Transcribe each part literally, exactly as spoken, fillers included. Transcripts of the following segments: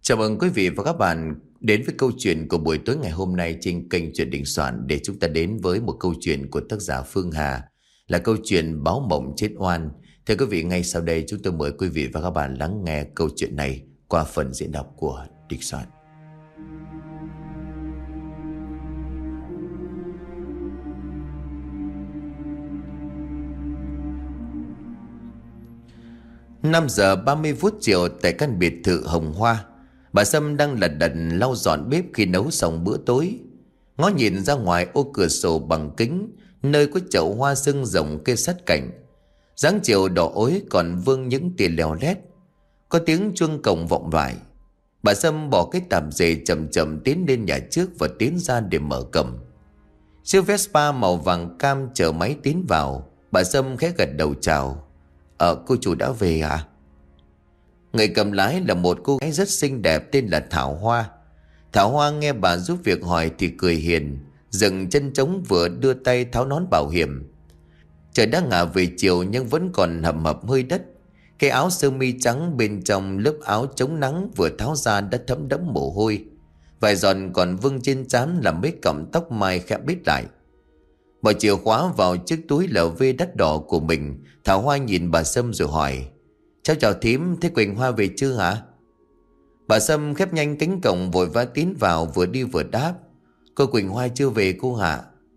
Chào mừng quý vị và các bạn đến với câu chuyện của buổi tối ngày hôm nay trên kênh Chuyện Đình Soạn, để chúng ta đến với một câu chuyện của tác giả Phương Hà, là câu chuyện Báo Mộng Chết Oan. Thưa quý vị, ngay sau đây chúng tôi mời quý vị và các bạn lắng nghe câu chuyện này qua phần diễn đọc của Đình Soạn. Năm giờ ba mươi phút chiều tại căn biệt thự Hồng Hoa, bà Sâm đang lật đật lau dọn bếp khi nấu xong bữa tối. Ngó nhìn ra ngoài ô cửa sổ bằng kính, nơi có chậu hoa sưng rồng kê sát cạnh. Dáng chiều đỏ ối còn vương những tia leo lét. Có tiếng chuông cổng vọng lại. Bà Sâm bỏ cái tạp dề chậm chậm tiến lên nhà trước và tiến ra để mở cổng. Chiếc Vespa màu vàng cam chở máy tiến vào. Bà Sâm khẽ gật đầu chào. Ờ, cô chủ đã về à? Người cầm lái là một cô gái rất xinh đẹp tên là Thảo Hoa. Thảo Hoa nghe bà giúp việc hỏi thì cười hiền, dừng chân trống vừa đưa tay tháo nón bảo hiểm. Trời đã ngả về chiều nhưng vẫn còn hầm hập hơi đất. Cái áo sơ mi trắng bên trong lớp áo chống nắng vừa tháo ra đã thấm đẫm mồ hôi. Vài giòn còn vương trên trán làm mấy cọng tóc mai khẽ bít lại. Bỏ chìa khóa vào chiếc túi lờ vê đắt đỏ của mình, Thảo Hoa nhìn bà Sâm rồi hỏi: Cháu chào thím, thế Quỳnh Hoa về chưa hả? Bà Sâm khép nhanh cánh cổng vội vã tiến vào, vừa đi vừa đáp: Cô Quỳnh Hoa chưa về cô hả?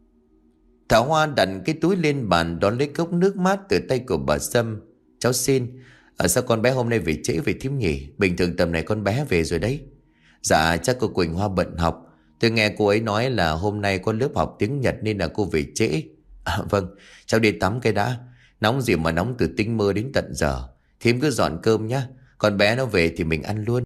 Thảo Hoa đặt cái túi lên bàn đón lấy cốc nước mát từ tay của bà Sâm. Cháu xin, à, sao con bé hôm nay về trễ về thím nhỉ? Bình thường tầm này con bé về rồi đấy. Dạ chắc cô Quỳnh Hoa bận học. Tôi nghe cô ấy nói là hôm nay có lớp học tiếng Nhật nên là cô về trễ. À, vâng, cháu đi tắm cái đã. Nóng gì mà nóng từ tinh mơ đến tận giờ. Thím cứ dọn cơm nhá, con bé nó về thì mình ăn luôn.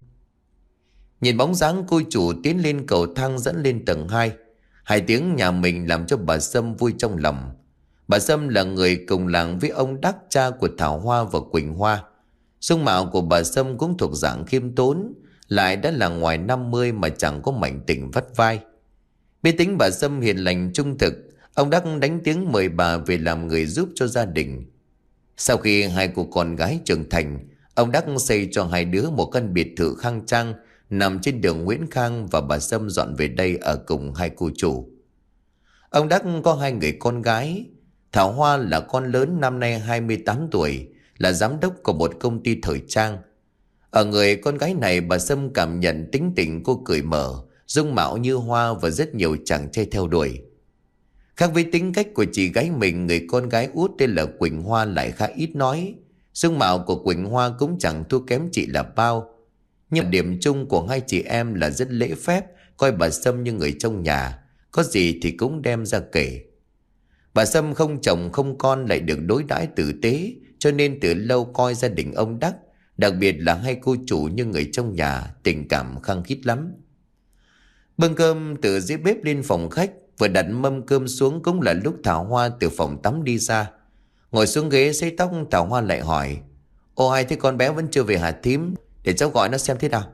Nhìn bóng dáng cô chủ tiến lên cầu thang dẫn lên tầng hai. Hai tiếng nhà mình làm cho bà Sâm vui trong lòng. Bà Sâm là người cùng làng với ông Đắc, cha của Thảo Hoa và Quỳnh Hoa. Dung mạo của bà Sâm cũng thuộc dạng khiêm tốn, lại đã là ngoài năm mươi mà chẳng có mảnh tình vắt vai. Biết tính bà Sâm hiền lành trung thực, ông Đắc đánh tiếng mời bà về làm người giúp cho gia đình. Sau khi hai cô con gái trưởng thành, ông Đắc xây cho hai đứa một căn biệt thự khang trang nằm trên đường Nguyễn Khang, và bà Sâm dọn về đây ở cùng hai cô chủ. Ông Đắc có hai người con gái. Thảo Hoa là con lớn, năm nay hai mươi tám tuổi, là giám đốc của một công ty thời trang. Ở người con gái này, bà Sâm cảm nhận tính tình cô cởi mở, dung mạo như hoa và rất nhiều chàng trai theo đuổi. Khác với tính cách của chị gái mình, người con gái út tên là Quỳnh Hoa lại khá ít nói. Dung mạo của Quỳnh Hoa cũng chẳng thua kém chị là bao. Nhưng điểm chung của hai chị em là rất lễ phép, coi bà Sâm như người trong nhà, có gì thì cũng đem ra kể. Bà Sâm không chồng không con lại được đối đãi tử tế, cho nên từ lâu coi gia đình ông Đắc, đặc biệt là hai cô chủ, như người trong nhà, tình cảm khăng khít lắm. Bưng cơm từ dưới bếp lên phòng khách, vừa đặt mâm cơm xuống cũng là lúc Thảo Hoa từ phòng tắm đi ra. Ngồi xuống ghế sấy tóc, Thảo Hoa lại hỏi: Ô hai, thế con bé vẫn chưa về hả thím? Để cháu gọi nó xem thế nào.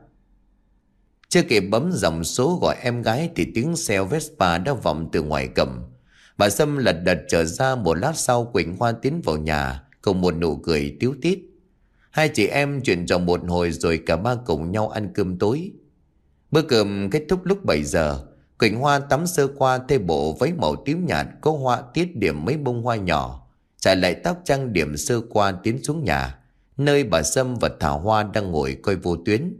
Chưa kịp bấm dòng số gọi em gái thì tiếng xe Vespa đã vọng từ ngoài cổng. Bà Sâm lật đật trở ra. Một lát sau, Quỳnh Hoa tiến vào nhà cùng một nụ cười tíu tít. Hai chị em chuyện trò một hồi rồi cả ba cùng nhau ăn cơm tối. Bữa cơm kết thúc lúc bảy giờ. Quỳnh Hoa tắm sơ qua, thay bộ váy màu tím nhạt có họa tiết điểm mấy bông hoa nhỏ, trải lại tóc trang điểm sơ qua, tiến xuống nhà, nơi bà Sâm và Thảo Hoa đang ngồi coi vô tuyến.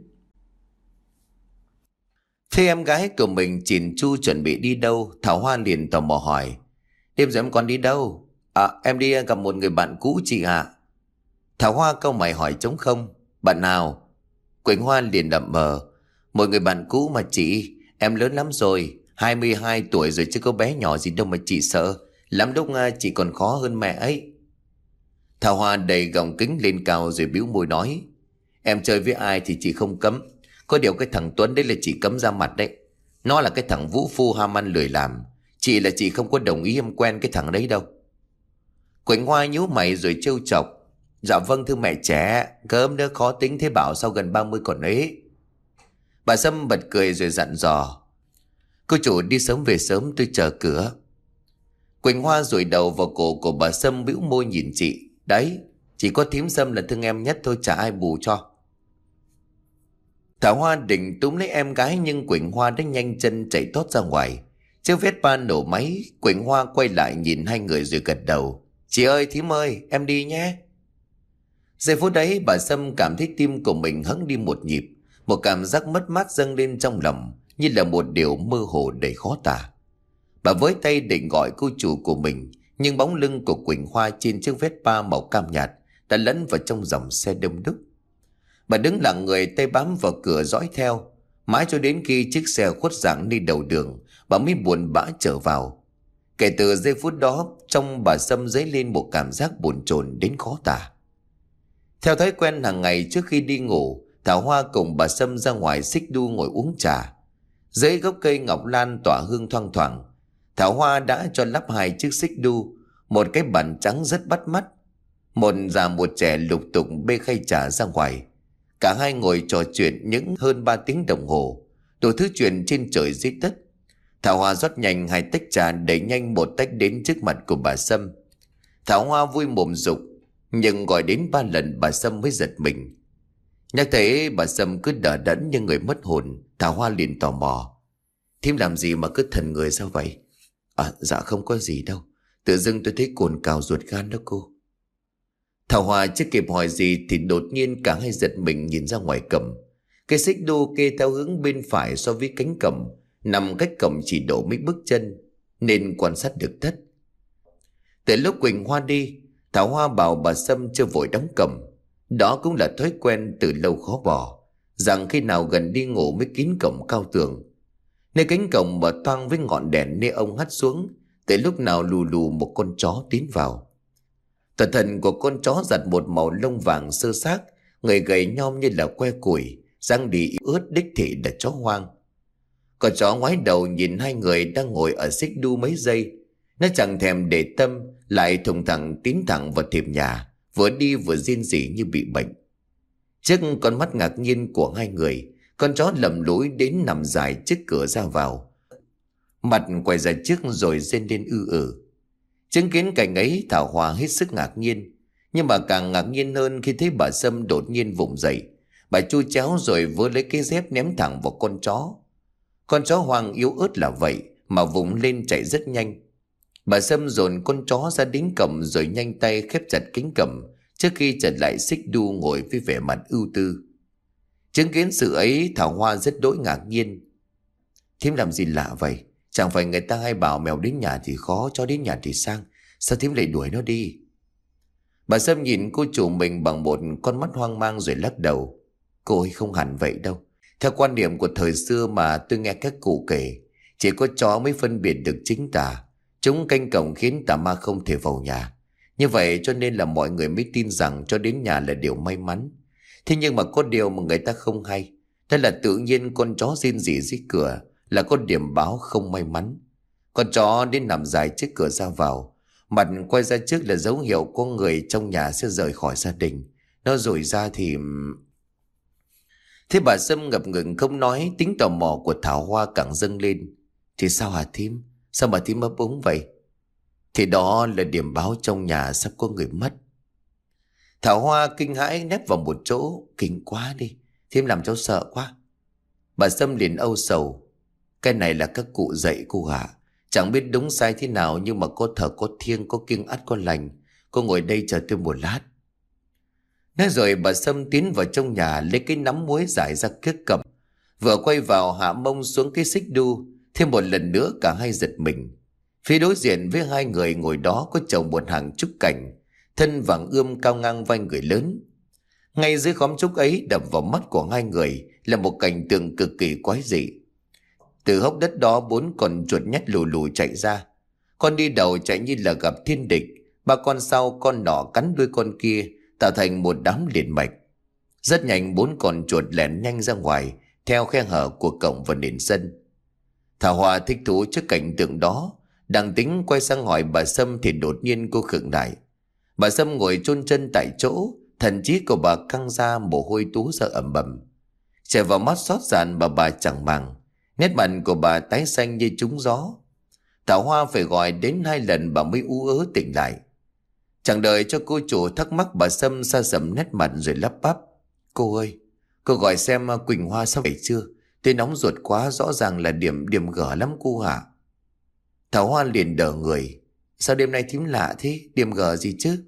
Thế em gái của mình chỉn chu chuẩn bị đi đâu, Thảo Hoa liền tò mò hỏi: Đêm rồi em còn đi đâu? À, em đi gặp một người bạn cũ chị ạ. Thảo Hoa cau mày hỏi trống không: Bạn nào? Quỳnh Hoa liền đậm mờ: Một người bạn cũ mà chị. Em lớn lắm rồi, hai mươi hai tuổi rồi chứ có bé nhỏ gì đâu mà chị sợ. Lắm lúc chị còn khó hơn mẹ ấy. Thảo Hoa đầy gọng kính lên cao rồi bĩu môi nói: Em chơi với ai thì chị không cấm. Có điều cái thằng Tuấn đấy là chị cấm ra mặt đấy. Nó là cái thằng vũ phu ham ăn lười làm. Chị là chị không có đồng ý em quen cái thằng đấy đâu. Quỳnh Hoa nhíu mày rồi trêu chọc: Dạ vâng thưa mẹ trẻ, cơm đỡ khó tính thế bảo sao gần ba mươi còn ấy. Bà Sâm bật cười rồi dặn dò: Cô chủ đi sớm về sớm, tôi chờ cửa. Quỳnh Hoa dụi đầu vào cổ của bà Sâm, bĩu môi nhìn chị: Đấy, chỉ có thím Sâm là thương em nhất thôi, chả ai bù cho. Thảo Hoa định túm lấy em gái nhưng Quỳnh Hoa đã nhanh chân chạy tót ra ngoài. Chiếc Vespa nổ máy, Quỳnh Hoa quay lại nhìn hai người rồi gật đầu. Chị ơi, thím ơi, em đi nhé. Giây phút đấy bà Sâm cảm thấy tim của mình hững đi một nhịp. Một cảm giác mất mát dâng lên trong lòng, như là một điều mơ hồ đầy khó tả. Bà với tay định gọi cô chủ của mình, nhưng bóng lưng của Quỳnh Hoa trên chiếc Vespa màu cam nhạt đã lẫn vào trong dòng xe đông đúc. Bà đứng lặng người, tay bám vào cửa dõi theo, mãi cho đến khi chiếc xe khuất dạng đi đầu đường, bà mới buồn bã trở vào. Kể từ giây phút đó, trong bà Sâm dấy lên một cảm giác bồn chồn đến khó tả. Theo thói quen hàng ngày trước khi đi ngủ, Thảo Hoa cùng bà Sâm ra ngoài xích đu ngồi uống trà. Dưới gốc cây ngọc lan tỏa hương thoang thoảng, Thảo Hoa đã cho lắp hai chiếc xích đu, một cái bàn trắng rất bắt mắt. Một già một trẻ lục tục bê khay trà ra ngoài. Cả hai ngồi trò chuyện những hơn ba tiếng đồng hồ, đủ thứ chuyện trên trời dưới đất. Thảo Hoa rót nhanh hai tách trà, đẩy nhanh một tách đến trước mặt của bà Sâm. Thảo Hoa vui mồm dục, nhưng gọi đến ba lần bà Sâm mới giật mình. Nhắc thấy bà Sâm cứ đờ đẫn như người mất hồn, Thảo Hoa liền tò mò. Thím làm gì mà cứ thần người sao vậy? À dạ không có gì đâu, tự dưng tôi thấy cồn cào ruột gan đó cô. Thảo Hoa chưa kịp hỏi gì thì đột nhiên cả hai giật mình nhìn ra ngoài cổng. Cái xích đu kê theo hướng bên phải so với cánh cổng, nằm cách cổng chỉ độ mấy bước chân, nên quan sát được tất. Từ lúc Quỳnh Hoa đi, Thảo Hoa bảo bà Sâm chưa vội đóng cổng. Đó cũng là thói quen từ lâu khó bỏ, rằng khi nào gần đi ngủ mới kín cổng cao tường. Nơi cánh cổng mở toang với ngọn đèn nê ông hắt xuống, tới lúc nào lù lù một con chó tiến vào. Toàn thân của con chó giặt một màu lông vàng sơ xác, người gầy nhom như là que củi, răng đi ướt đích thị là chó hoang. Con chó ngoái đầu nhìn hai người đang ngồi ở xích đu mấy giây. Nó chẳng thèm để tâm, lại thùng thẳng tiến thẳng vào thềm nhà, vừa đi vừa rên rỉ như bị bệnh. Trước con mắt ngạc nhiên của hai người, con chó lầm lũi đến nằm dài trước cửa ra vào, mặt quay ra trước rồi rên lên ư ử. Chứng kiến cảnh ấy, Thảo Hoa hết sức ngạc nhiên, nhưng mà càng ngạc nhiên hơn khi thấy bà Sâm đột nhiên vùng dậy. Bà chu chéo rồi vớ lấy cái dép ném thẳng vào con chó. Con chó hoang yếu ớt là vậy mà vùng lên chạy rất nhanh. Bà Sâm dồn con chó ra đến cổng rồi nhanh tay khép chặt cánh cổng, trước khi trở lại xích đu ngồi với vẻ mặt ưu tư. Chứng kiến sự ấy, Thảo Hoa rất đỗi ngạc nhiên. Thím làm gì lạ vậy? Chẳng phải người ta hay bảo mèo đến nhà thì khó, chó đến nhà thì sang, sao thím lại đuổi nó đi? Bà Sâm nhìn cô chủ mình bằng một con mắt hoang mang rồi lắc đầu. Cô ấy không hẳn vậy đâu. Theo quan điểm của thời xưa mà tôi nghe các cụ kể, chỉ có chó mới phân biệt được chính tà. Chúng canh cổng khiến tà ma không thể vào nhà. Như vậy cho nên là mọi người mới tin rằng cho đến nhà là điều may mắn. Thế nhưng mà có điều mà người ta không hay, đó là tự nhiên con chó rên rỉ dưới cửa là có điểm báo không may mắn. Con chó đến nằm dài trước cửa ra vào, mặt quay ra trước là dấu hiệu có người trong nhà sẽ rời khỏi gia đình. Nó rồi ra thì... Thế bà Sâm ngập ngừng không nói, tính tò mò của Thảo Hoa càng dâng lên. Thì sao hả thím? Sao mà thím ấp úng vậy? Thì đó là điểm báo trong nhà sắp có người mất. Thảo Hoa kinh hãi nép vào một chỗ. Kinh quá đi, thím làm cháu sợ quá. Bà Sâm liền âu sầu. Cái này là các cụ dạy cô ạ. Chẳng biết đúng sai thế nào, nhưng mà có thờ có thiêng, có kiêng ắt có lành. Cô ngồi đây chờ tôi một lát. Nói rồi bà Sâm tiến vào trong nhà, lấy cái nắm muối giải ra kiếc cầm, vừa quay vào hạ mông xuống cái xích đu. Thêm một lần nữa cả hai giật mình. Phía đối diện với hai người ngồi đó có chồng một hàng trúc cảnh, thân vàng ươm cao ngang vai người lớn. Ngay dưới khóm trúc ấy đập vào mắt của hai người là một cảnh tượng cực kỳ quái dị. Từ hốc đất đó bốn con chuột nhắt lù lù chạy ra. Con đi đầu chạy như là gặp thiên địch, ba con sau con nọ cắn đuôi con kia, tạo thành một đám liền mạch. Rất nhanh bốn con chuột lẻn nhanh ra ngoài theo khe hở của cổng và nền sân. Thảo Hoa thích thú trước cảnh tượng đó, đang tính quay sang hỏi bà Sâm thì đột nhiên cô khựng lại. Bà Sâm ngồi chôn chân tại chỗ, thần trí của bà căng ra, mồ hôi túa ra ẩm ẩm. Chảy vào mắt xót giàn mà bà chẳng màng, nét mặt của bà tái xanh như trúng gió. Thảo Hoa phải gọi đến hai lần bà mới ú ớ tỉnh lại. Chẳng đợi cho cô chủ thắc mắc, bà Sâm sa sầm nét mặt rồi lắp bắp. Cô ơi, Cô gọi xem Quỳnh Hoa sắp về chưa? Tôi nóng ruột quá, rõ ràng là điểm điểm gở lắm cô hả? Thảo Hoa liền đờ người. Sao đêm nay thím lạ thế? Điểm gở gì chứ?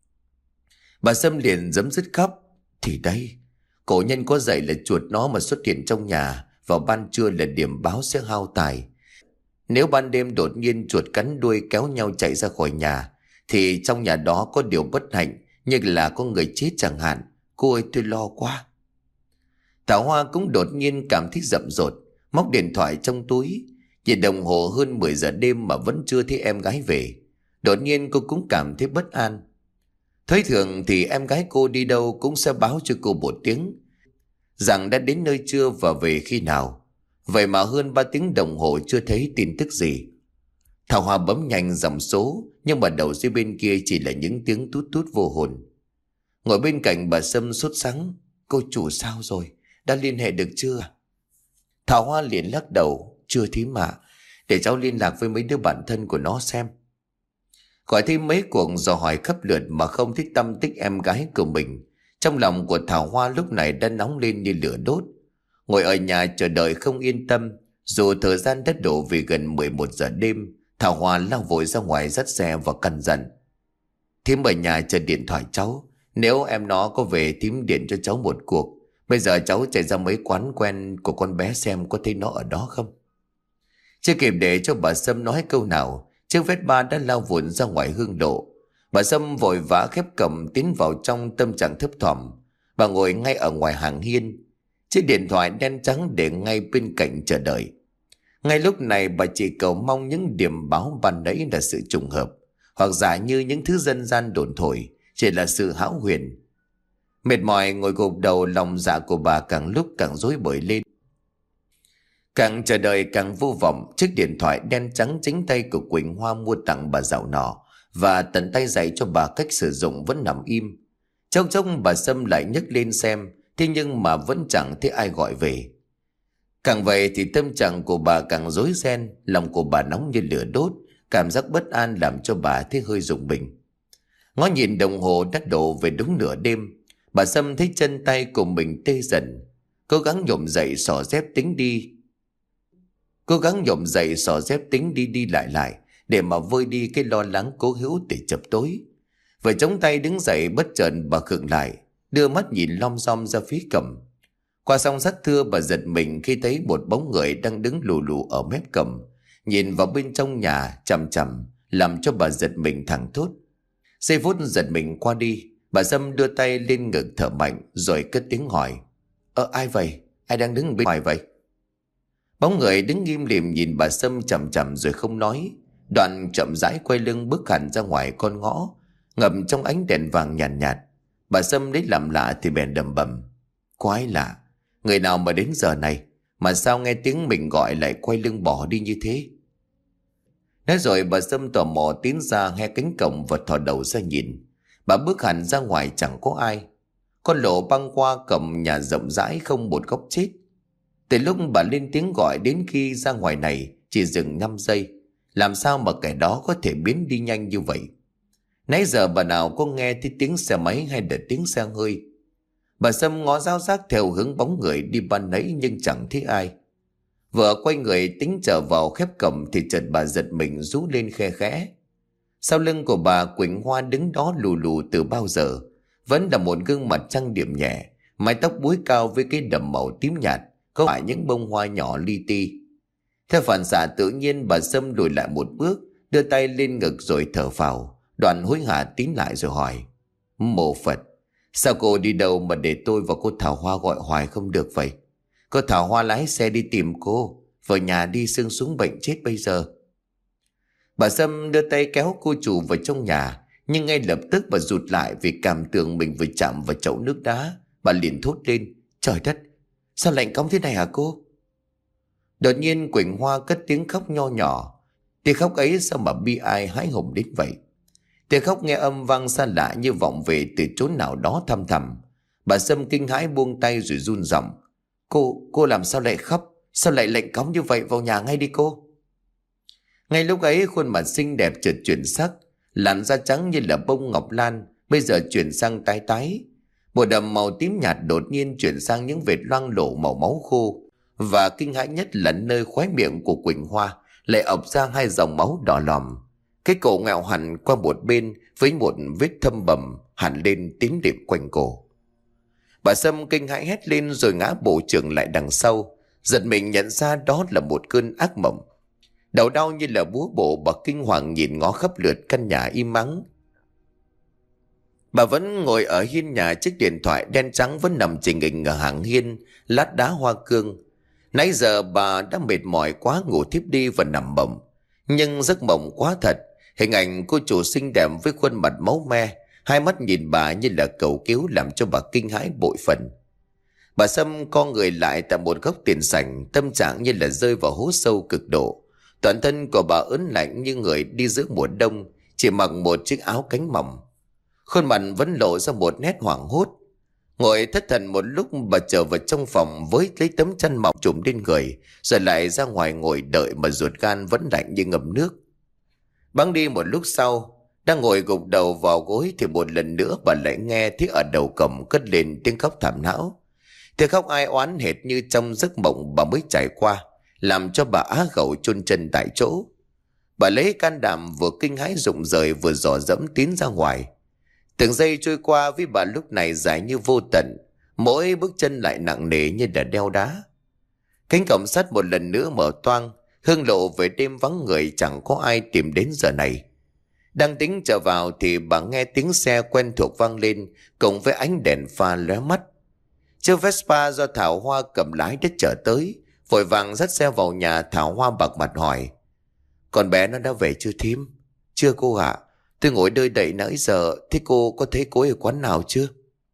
Bà Sâm liền giấm dứt khóc. Thì đây, cổ nhân có dạy là chuột nó mà xuất hiện trong nhà vào ban trưa là điểm báo sẽ hao tài. Nếu ban đêm đột nhiên chuột cắn đuôi kéo nhau chạy ra khỏi nhà, thì trong nhà đó có điều bất hạnh, như là có người chết chẳng hạn. Cô ơi, tôi lo quá. Thảo Hoa cũng đột nhiên cảm thấy rậm rột, móc điện thoại trong túi. Nhìn đồng hồ hơn mười giờ đêm mà vẫn chưa thấy em gái về. Đột nhiên cô cũng cảm thấy bất an. Thông thường thì em gái cô đi đâu cũng sẽ báo cho cô một tiếng rằng đã đến nơi chưa và về khi nào. Vậy mà hơn ba tiếng đồng hồ chưa thấy tin tức gì. Thảo Hoa bấm nhanh dòng số, nhưng mà đầu dây bên kia chỉ là những tiếng tút tút vô hồn. Ngồi bên cạnh bà Sâm sốt sắng. Cô chủ sao rồi? Đã liên hệ được chưa? Thảo Hoa liền lắc đầu. Chưa thím ạ. Để cháu liên lạc với mấy đứa bạn thân của nó xem. Gọi thêm mấy cuộc dò hỏi khắp lượt mà không thích tâm tích em gái của mình. Trong lòng của Thảo Hoa lúc này đã nóng lên như lửa đốt. Ngồi ở nhà chờ đợi không yên tâm. Dù thời gian đã đổ về gần mười một giờ đêm, Thảo Hoa lao vội ra ngoài dắt xe và căn dặn. Thím ở nhà chờ điện thoại cháu. Nếu em nó có về thím điện cho cháu một cuộc. Bây giờ cháu chạy ra mấy quán quen của con bé xem có thấy nó ở đó không. Chưa kịp để cho bà Sâm nói câu nào, chiếc Vespa đã lao vụn ra ngoài hương lộ. Bà Sâm vội vã khép cầm tiến vào trong tâm trạng thấp thỏm. Bà ngồi ngay ở ngoài hàng hiên, chiếc điện thoại đen trắng để ngay bên cạnh chờ đợi. Ngay lúc này bà chỉ cầu mong những điểm báo ban nãy là sự trùng hợp, hoặc giả như những thứ dân gian đồn thổi chỉ là sự hão huyền. Mệt mỏi ngồi gục đầu, lòng dạ của bà càng lúc càng rối bời lên. Càng chờ đợi càng vô vọng. Chiếc điện thoại đen trắng chính tay của Quỳnh Hoa mua tặng bà dạo nọ và tận tay dạy cho bà cách sử dụng vẫn nằm im. Trong chốc bà Sâm lại nhấc lên xem, thế nhưng mà vẫn chẳng thấy ai gọi về. Càng vậy thì tâm trạng của bà càng rối ren, lòng của bà nóng như lửa đốt, cảm giác bất an làm cho bà thấy hơi rùng mình. Ngó nhìn đồng hồ đã đổ về đúng nửa đêm, bà Sâm thấy chân tay của mình tê dần, cố gắng nhổm dậy xỏ dép tính đi. Cố gắng nhổm dậy xỏ dép tính đi đi lại lại để mà vơi đi cái lo lắng cố hữu để chập tối. Vừa chống tay đứng dậy, bất chợt bà khựng lại, đưa mắt nhìn lom xom ra phía cầm. Qua song sắt thưa, bà giật mình khi thấy một bóng người đang đứng lù lù ở mép cầm, nhìn vào bên trong nhà chằm chằm, làm cho bà giật mình thẳng thốt. Giây phút giật mình qua đi, bà Sâm đưa tay lên ngực thở mạnh rồi cất tiếng hỏi. Ờ ai vậy? Ai đang đứng bên ngoài vậy? Bóng người đứng nghiêm lìm nhìn bà Sâm chằm chằm rồi không nói. Đoạn chậm rãi quay lưng bước hẳn ra ngoài con ngõ, ngập trong ánh đèn vàng nhàn nhạt, nhạt. Bà Sâm lấy làm lạ thì bèn đầm bầm. Quái lạ, người nào mà đến giờ này mà sao nghe tiếng mình gọi lại quay lưng bỏ đi như thế? Nói rồi bà Sâm tò mò tiến ra hé cánh cổng và thò đầu ra nhìn. Bà bước hẳn ra ngoài chẳng có ai. Con lộ băng qua cổng nhà rộng rãi không một góc chết. Từ lúc bà lên tiếng gọi đến khi ra ngoài này chỉ dừng năm giây. Làm sao mà kẻ đó có thể biến đi nhanh như vậy? Nãy giờ bà nào có nghe thấy tiếng xe máy hay là tiếng xe hơi? Bà Sâm ngó rao rác theo hướng bóng người đi ban nãy nhưng chẳng thấy ai. Vừa quay người tính trở vào khép cổng thì chợt bà giật mình rú lên khe khẽ. Sau lưng của bà Quỳnh Hoa đứng đó lù lù từ bao giờ, vẫn là một gương mặt trang điểm nhẹ, mái tóc búi cao với cái đầm màu tím nhạt, có phải những bông hoa nhỏ li ti. Theo phản xạ tự nhiên, bà Sâm lùi lại một bước, đưa tay lên ngực rồi thở phào, đoạn hối hả tín lại rồi hỏi. Mô Phật, sao cô đi đâu mà để tôi và cô Thảo Hoa gọi hoài không được vậy? Cô Thảo Hoa lái xe đi tìm cô, vào nhà đi sưng xuống bệnh chết bây giờ. Bà Sâm đưa tay kéo cô chủ vào trong nhà, nhưng ngay lập tức bà rụt lại vì cảm tưởng mình vừa chạm vào chậu nước đá. Bà liền thốt lên. Trời đất, sao lạnh cóng thế này hả cô? Đột nhiên Quỳnh Hoa cất tiếng khóc nho nhỏ. Tiếng khóc ấy sao mà bi ai hãi hùng đến vậy? Tiếng khóc nghe âm vang xa lạ như vọng về từ chốn nào đó thăm thẳm. Bà Sâm kinh hãi buông tay rồi run giọng. Cô, cô làm sao lại khóc? Sao lại lạnh cóng như vậy? Vào nhà ngay đi cô. Ngay lúc ấy khuôn mặt xinh đẹp chợt chuyển sắc, làn da trắng như là bông ngọc lan bây giờ chuyển sang tái tái. Bộ đầm màu tím nhạt đột nhiên chuyển sang những vệt loang lổ màu máu khô, và kinh hãi nhất là nơi khóe miệng của Quỳnh Hoa lại ọc ra hai dòng máu đỏ lòm. Cái cổ ngẹo hẳn qua một bên với một vết thâm bầm hẳn lên tím đệm quanh cổ. Bà Sâm kinh hãi hét lên rồi ngã bộ chưởng lại đằng sau, giật mình nhận ra đó là một cơn ác mộng. Đầu đau như là búa bổ, bà kinh hoàng nhìn ngó khắp lượt căn nhà im ắng. Bà vẫn ngồi ở hiên nhà, chiếc điện thoại đen trắng vẫn nằm chình nghình ở hàng hiên lát đá hoa cương. Nãy giờ bà đã mệt mỏi quá ngủ thiếp đi và nằm mộng. Nhưng giấc mộng quá thật. Hình ảnh cô chủ xinh đẹp với khuôn mặt máu me, hai mắt nhìn bà như là cầu cứu, làm cho bà kinh hãi bội phần. Bà Sâm co người lại tại một góc tiền sảnh, tâm trạng như là rơi vào hố sâu cực độ. Toàn thân của bà ớn lạnh như người đi giữa mùa đông, chỉ mặc một chiếc áo cánh mỏng. Khuôn mặt vẫn lộ ra một nét hoảng hốt. Ngồi thất thần một lúc, bà trở vào trong phòng với lấy tấm chăn mỏng trùm lên người, rồi lại ra ngoài ngồi đợi mà ruột gan vẫn lạnh như ngầm nước. Bẵng đi một lúc sau, đang ngồi gục đầu vào gối thì một lần nữa bà lại nghe thấy ở đầu cổng cất lên tiếng khóc thảm não. Tiếng khóc ai oán hệt như trong giấc mộng bà mới trải qua, làm cho bà á khẩu chôn chân tại chỗ. Bà lấy can đảm vừa kinh hãi rụng rời vừa dò dẫm tiến ra ngoài. Từng giây trôi qua với bà lúc này dài như vô tận, mỗi bước chân lại nặng nề như là đeo đá. Cánh cổng sắt một lần nữa mở toang, hương lộ về đêm vắng người, chẳng có ai tìm đến giờ này. Đang tính trở vào thì bà nghe tiếng xe quen thuộc vang lên, cùng với ánh đèn pha lóe mắt. Chiếc Vespa do Thảo Hoa cầm lái đã chở tới, vội vàng dắt xe vào nhà. Thảo Hoa bạc mặt hỏi: "Con bé nó đã về chưa thím?" "Chưa cô ạ, tôi ngồi đợi đậy nãy giờ. Thế cô có thấy cô ấy ở quán nào chưa?"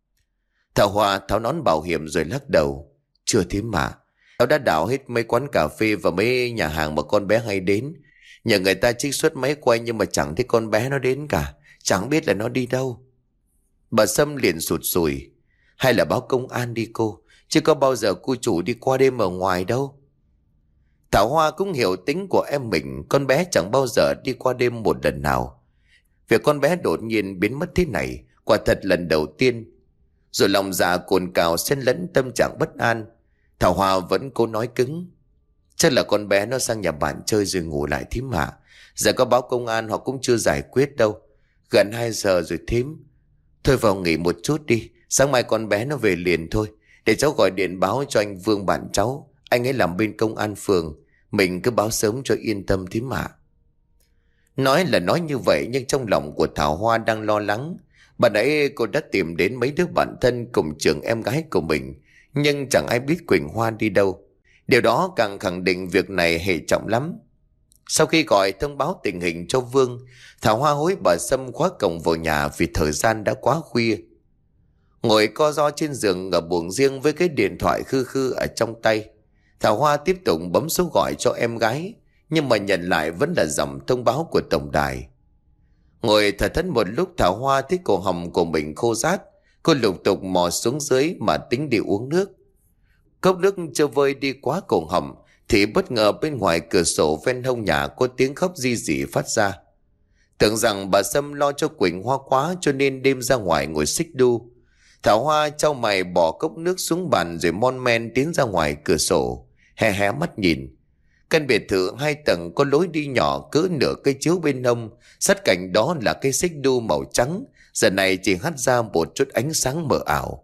Thảo Hoa tháo nón bảo hiểm rồi lắc đầu: "Chưa thím mà. Tao đã đảo hết mấy quán cà phê và mấy nhà hàng mà con bé hay đến. Nhờ người ta trích xuất máy quay nhưng mà chẳng thấy con bé nó đến cả. Chẳng biết là nó đi đâu." Bà Sâm liền sụt sùi: "Hay là báo công an đi cô, chứ có bao giờ cô chủ đi qua đêm ở ngoài đâu." Thảo Hoa cũng hiểu tính của em mình, con bé chẳng bao giờ đi qua đêm một lần nào. Việc con bé đột nhiên biến mất thế này quả thật lần đầu tiên. Rồi lòng dạ cồn cào xen lẫn tâm trạng bất an, Thảo Hoa vẫn cố nói cứng: "Chắc là con bé nó sang nhà bạn chơi rồi ngủ lại thím ạ. Giờ có báo công an họ cũng chưa giải quyết đâu. Gần hai giờ rồi thím. Thôi vào nghỉ một chút đi, sáng mai con bé nó về liền thôi. Để cháu gọi điện báo cho anh Vương bạn cháu, anh ấy làm bên công an phường. Mình cứ báo sớm cho yên tâm thím ạ." Nói là nói như vậy, nhưng trong lòng của Thảo Hoa đang lo lắng. Bà nãy cô đã tìm đến mấy đứa bạn thân cùng trường em gái của mình, nhưng chẳng ai biết Quỳnh Hoa đi đâu. Điều đó càng khẳng định việc này hệ trọng lắm. Sau khi gọi thông báo tình hình cho Vương, Thảo Hoa hối bà Sâm khóa cổng vào nhà vì thời gian đã quá khuya. Ngồi co ro trên giường ở buồng riêng với cái điện thoại khư khư ở trong tay, Thảo Hoa tiếp tục bấm số gọi cho em gái, nhưng mà nhận lại vẫn là dòng thông báo của tổng đài. Ngồi thở thẫn một lúc, Thảo Hoa thấy cổ họng của mình khô rát. Cô lục tục mò xuống dưới mà tính đi uống nước. Cốc nước chưa vơi đi quá cổ họng thì bất ngờ bên ngoài cửa sổ ven hông nhà có tiếng khóc ri rỉ phát ra. Tưởng rằng bà Sâm lo cho Quỳnh Hoa quá cho nên đêm ra ngoài ngồi xích đu. Thảo Hoa chau mày bỏ cốc nước xuống bàn rồi mon men tiến ra ngoài cửa sổ, hé hé mắt nhìn. Căn biệt thự hai tầng có lối đi nhỏ cỡ nửa cây chiếu bên hông, sát cạnh đó là cây xích đu màu trắng, giờ này chỉ hắt ra một chút ánh sáng mờ ảo.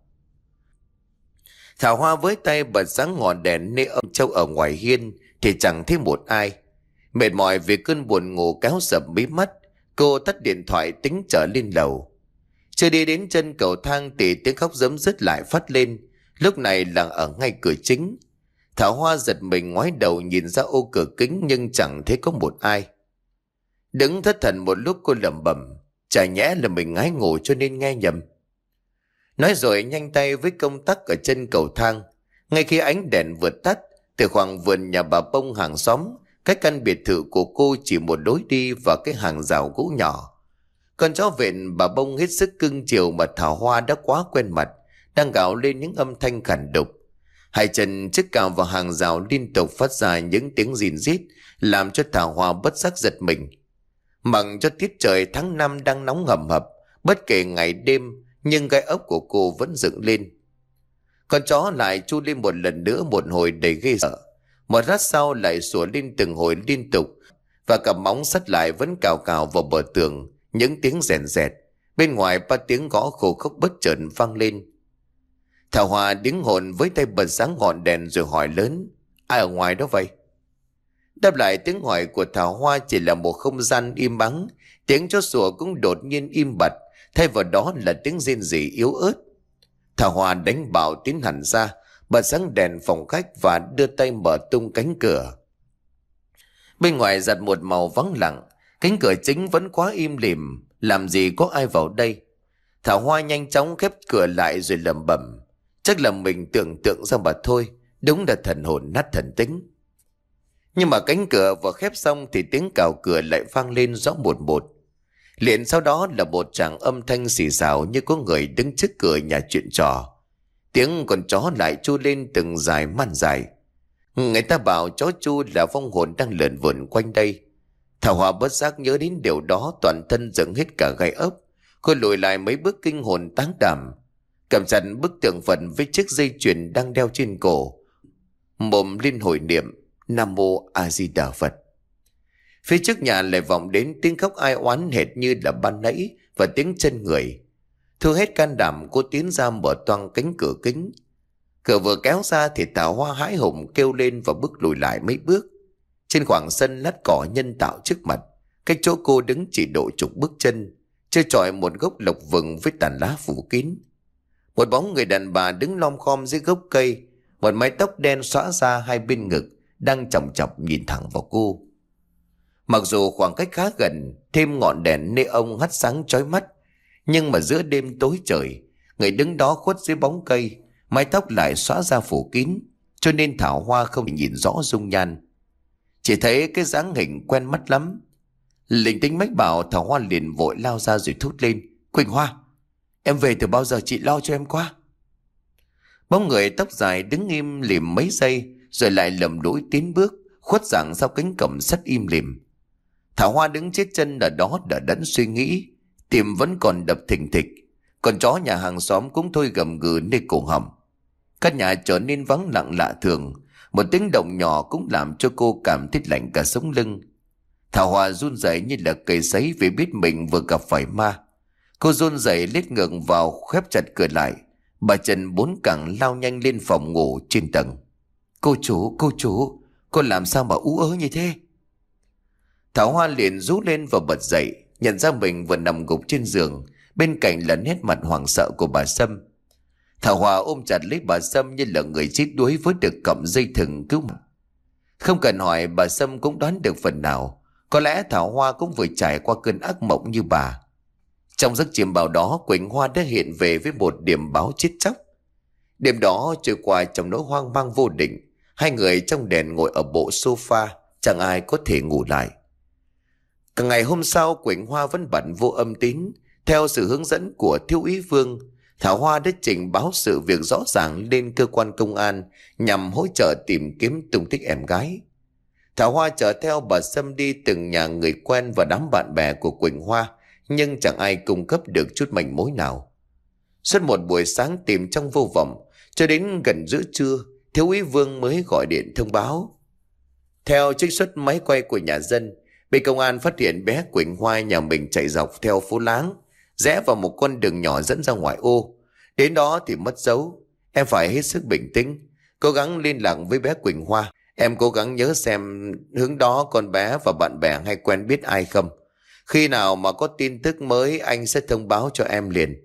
Thảo Hoa với tay bật sáng ngọn đèn nê âm trâu ở ngoài hiên thì chẳng thấy một ai. Mệt mỏi vì cơn buồn ngủ kéo sập mí mắt, cô tắt điện thoại tính trở lên lầu. Chưa đi đến chân cầu thang thì tiếng khóc giấm dứt lại phát lên, lúc này là ở ngay cửa chính. Thảo Hoa giật mình ngoái đầu nhìn ra ô cửa kính nhưng chẳng thấy có một ai. Đứng thất thần một lúc cô lẩm bẩm: chả nhẽ là mình ngái ngủ cho nên nghe nhầm. Nói rồi nhanh tay với công tắc ở chân cầu thang. Ngay khi ánh đèn vượt tắt, từ khoảng vườn nhà bà Bông hàng xóm, cách căn biệt thự của cô chỉ một lối đi và cái hàng rào gỗ nhỏ. Con chó vện bà Bông hết sức cưng chiều mà Thảo Hoa đã quá quen mặt, đang gào lên những âm thanh khản đục. Hai chân chiếc cào vào hàng rào liên tục phát ra những tiếng rìn rít, làm cho Thảo Hoa bất giác giật mình. Mặc cho tiết trời tháng năm đang nóng hầm hập, bất kể ngày đêm, nhưng gai ốc của cô vẫn dựng lên. Con chó lại chu lên một lần nữa một hồi đầy ghê sợ. Một lát sau lại sủa lên từng hồi liên tục, và cả móng sắt lại vẫn cào cào vào bờ tường, những tiếng rèn rẹt. Bên ngoài ba tiếng gõ khô khốc bất chợt vang lên. Thảo Hoa đứng hồn với tay bật sáng ngọn đèn rồi hỏi lớn: ai ở ngoài đó vậy? Đáp lại tiếng hỏi của Thảo Hoa chỉ là một không gian im ắng. Tiếng chó sủa cũng đột nhiên im bặt, thay vào đó là tiếng rên rỉ yếu ớt. Thảo Hoa đánh bạo tiến hẳn ra, bật sáng đèn phòng khách và đưa tay mở tung cánh cửa. Bên ngoài giặt một màu vắng lặng, cánh cửa chính vẫn quá im lìm, làm gì có ai vào đây. Thảo Hoa nhanh chóng khép cửa lại rồi lẩm bẩm: chắc là mình tưởng tượng ra mà thôi, đúng là thần hồn nát thần tính. Nhưng mà cánh cửa vừa khép xong thì tiếng cào cửa lại vang lên rõ một một. Liền sau đó là một tràng âm thanh xì xào như có người đứng trước cửa nhà chuyện trò. Tiếng con chó lại chu lên từng dài man dài. Người ta bảo chó chu là vong hồn đang lượn vườn quanh đây. Thảo Hoa bất giác nhớ đến điều đó, toàn thân dựng hết cả gai ốc. Cô lùi lại mấy bước kinh hồn táng đảm, cầm chặt bức tượng Phật với chiếc dây chuyền đang đeo trên cổ, mồm liên hồi niệm Nam Mô A Di Đà Phật. Phía trước nhà lại vọng đến tiếng khóc ai oán hệt như là ban nãy và tiếng chân người. Thu hết can đảm, cô tiến ra mở toang cánh cửa kính. Cửa vừa kéo ra thì Thảo Hoa hãi hùng kêu lên và bước lùi lại mấy bước. Trên khoảng sân lát cỏ nhân tạo trước mặt, cách chỗ cô đứng chỉ độ chục bước chân, chơi chọi một gốc lộc vừng với tàn lá phủ kín. Một bóng người đàn bà đứng lom khom dưới gốc cây, một mái tóc đen xõa ra hai bên ngực, đang chòng chọc nhìn thẳng vào cô. Mặc dù khoảng cách khá gần, thêm ngọn đèn neon hắt sáng chói mắt, nhưng mà giữa đêm tối trời, người đứng đó khuất dưới bóng cây, mái tóc lại xõa ra phủ kín, cho nên Thảo Hoa không nhìn rõ dung nhan, chỉ thấy cái dáng hình quen mắt lắm. Linh tính mách bảo, Thảo Hoa liền vội lao ra rồi thốt lên: Quỳnh Hoa, em về từ bao giờ, chị lo cho em quá. Bóng người tóc dài đứng im lìm mấy giây rồi lại lầm lũi tiến bước, khuất dạng sau cánh cổng sắt im lìm. Thảo Hoa đứng chết chân ở đó đờ đẫn suy nghĩ, tim vẫn còn đập thình thịch. Con chó nhà hàng xóm cũng thôi gầm gừ nơi cổ họng. Căn nhà trở nên vắng lặng lạ thường, một tiếng động nhỏ cũng làm cho cô cảm thấy lạnh cả sống lưng. Thảo Hoa run rẩy như là cây sấy vì biết mình vừa gặp phải ma. Cô run rẩy lết ngược vào, khép chặt cửa lại. Bà Trần bốn cẳng lao nhanh lên phòng ngủ trên tầng. Cô chủ, cô chủ, cô làm sao mà ú ớ như thế? Thảo Hoa liền rú lên và bật dậy, nhận ra mình vừa nằm gục trên giường, bên cạnh là nét mặt hoảng sợ của bà Sâm. Thảo Hoa ôm chặt lấy bà Sâm như là người chết đuối với được cọng dây thừng cứu mạng. Không cần hỏi, bà Sâm cũng đoán được phần nào. Có lẽ Thảo Hoa cũng vừa trải qua cơn ác mộng như bà. Trong giấc chiêm bao đó, Quỳnh Hoa đã hiện về với một điểm báo chết chóc. Đêm đó trôi qua trong nỗi hoang mang vô định. Hai người trong đèn ngồi ở bộ sofa, chẳng ai có thể ngủ lại. Cả ngày hôm sau, Quỳnh Hoa vẫn bận vô âm tín. Theo sự hướng dẫn của Thiếu úy Vương, Thảo Hoa đã trình báo sự việc rõ ràng lên cơ quan công an nhằm hỗ trợ tìm kiếm tung tích em gái. Thảo Hoa chở theo bà Sâm đi từng nhà người quen và đám bạn bè của Quỳnh Hoa, nhưng chẳng ai cung cấp được chút manh mối nào. Suốt một buổi sáng tìm trong vô vọng, cho đến gần giữa trưa, Thiếu úy Vương mới gọi điện thông báo. Theo trích xuất máy quay của nhà dân, bên công an phát hiện bé Quỳnh Hoa nhà mình chạy dọc theo phố Láng, rẽ vào một con đường nhỏ dẫn ra ngoại ô. Đến đó thì mất dấu. Em phải hết sức bình tĩnh, cố gắng liên lạc với bé Quỳnh Hoa. Em cố gắng nhớ xem hướng đó con bé và bạn bè hay quen biết ai không. Khi nào mà có tin tức mới anh sẽ thông báo cho em liền.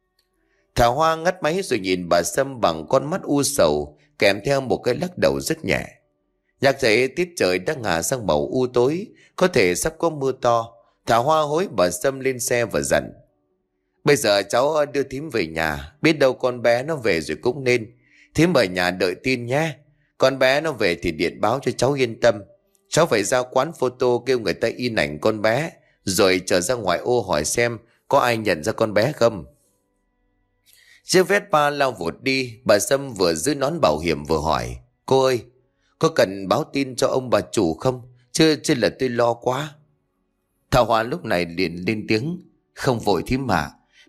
Thảo Hoa ngắt máy rồi nhìn bà Sâm bằng con mắt u sầu, kèm theo một cái lắc đầu rất nhẹ. Nhạc thấy tiết trời đã ngả sang màu u tối, có thể sắp có mưa to. Thảo Hoa hối bà Sâm lên xe và dặn: Bây giờ cháu đưa thím về nhà, biết đâu con bé nó về rồi cũng nên. Thím ở nhà đợi tin nhé. Con bé nó về thì điện báo cho cháu yên tâm. Cháu phải ra quán photo kêu người ta in ảnh con bé, rồi trở ra ngoài ô hỏi xem có ai nhận ra con bé không. Chiếc Vespa lao vụt đi. Bà Sâm vừa giữ nón bảo hiểm vừa hỏi: Cô ơi, có cần báo tin cho ông bà chủ không? Chứ, chứ là tôi lo quá. Thảo Hoa lúc này liền lên tiếng: Không vội thím ạ.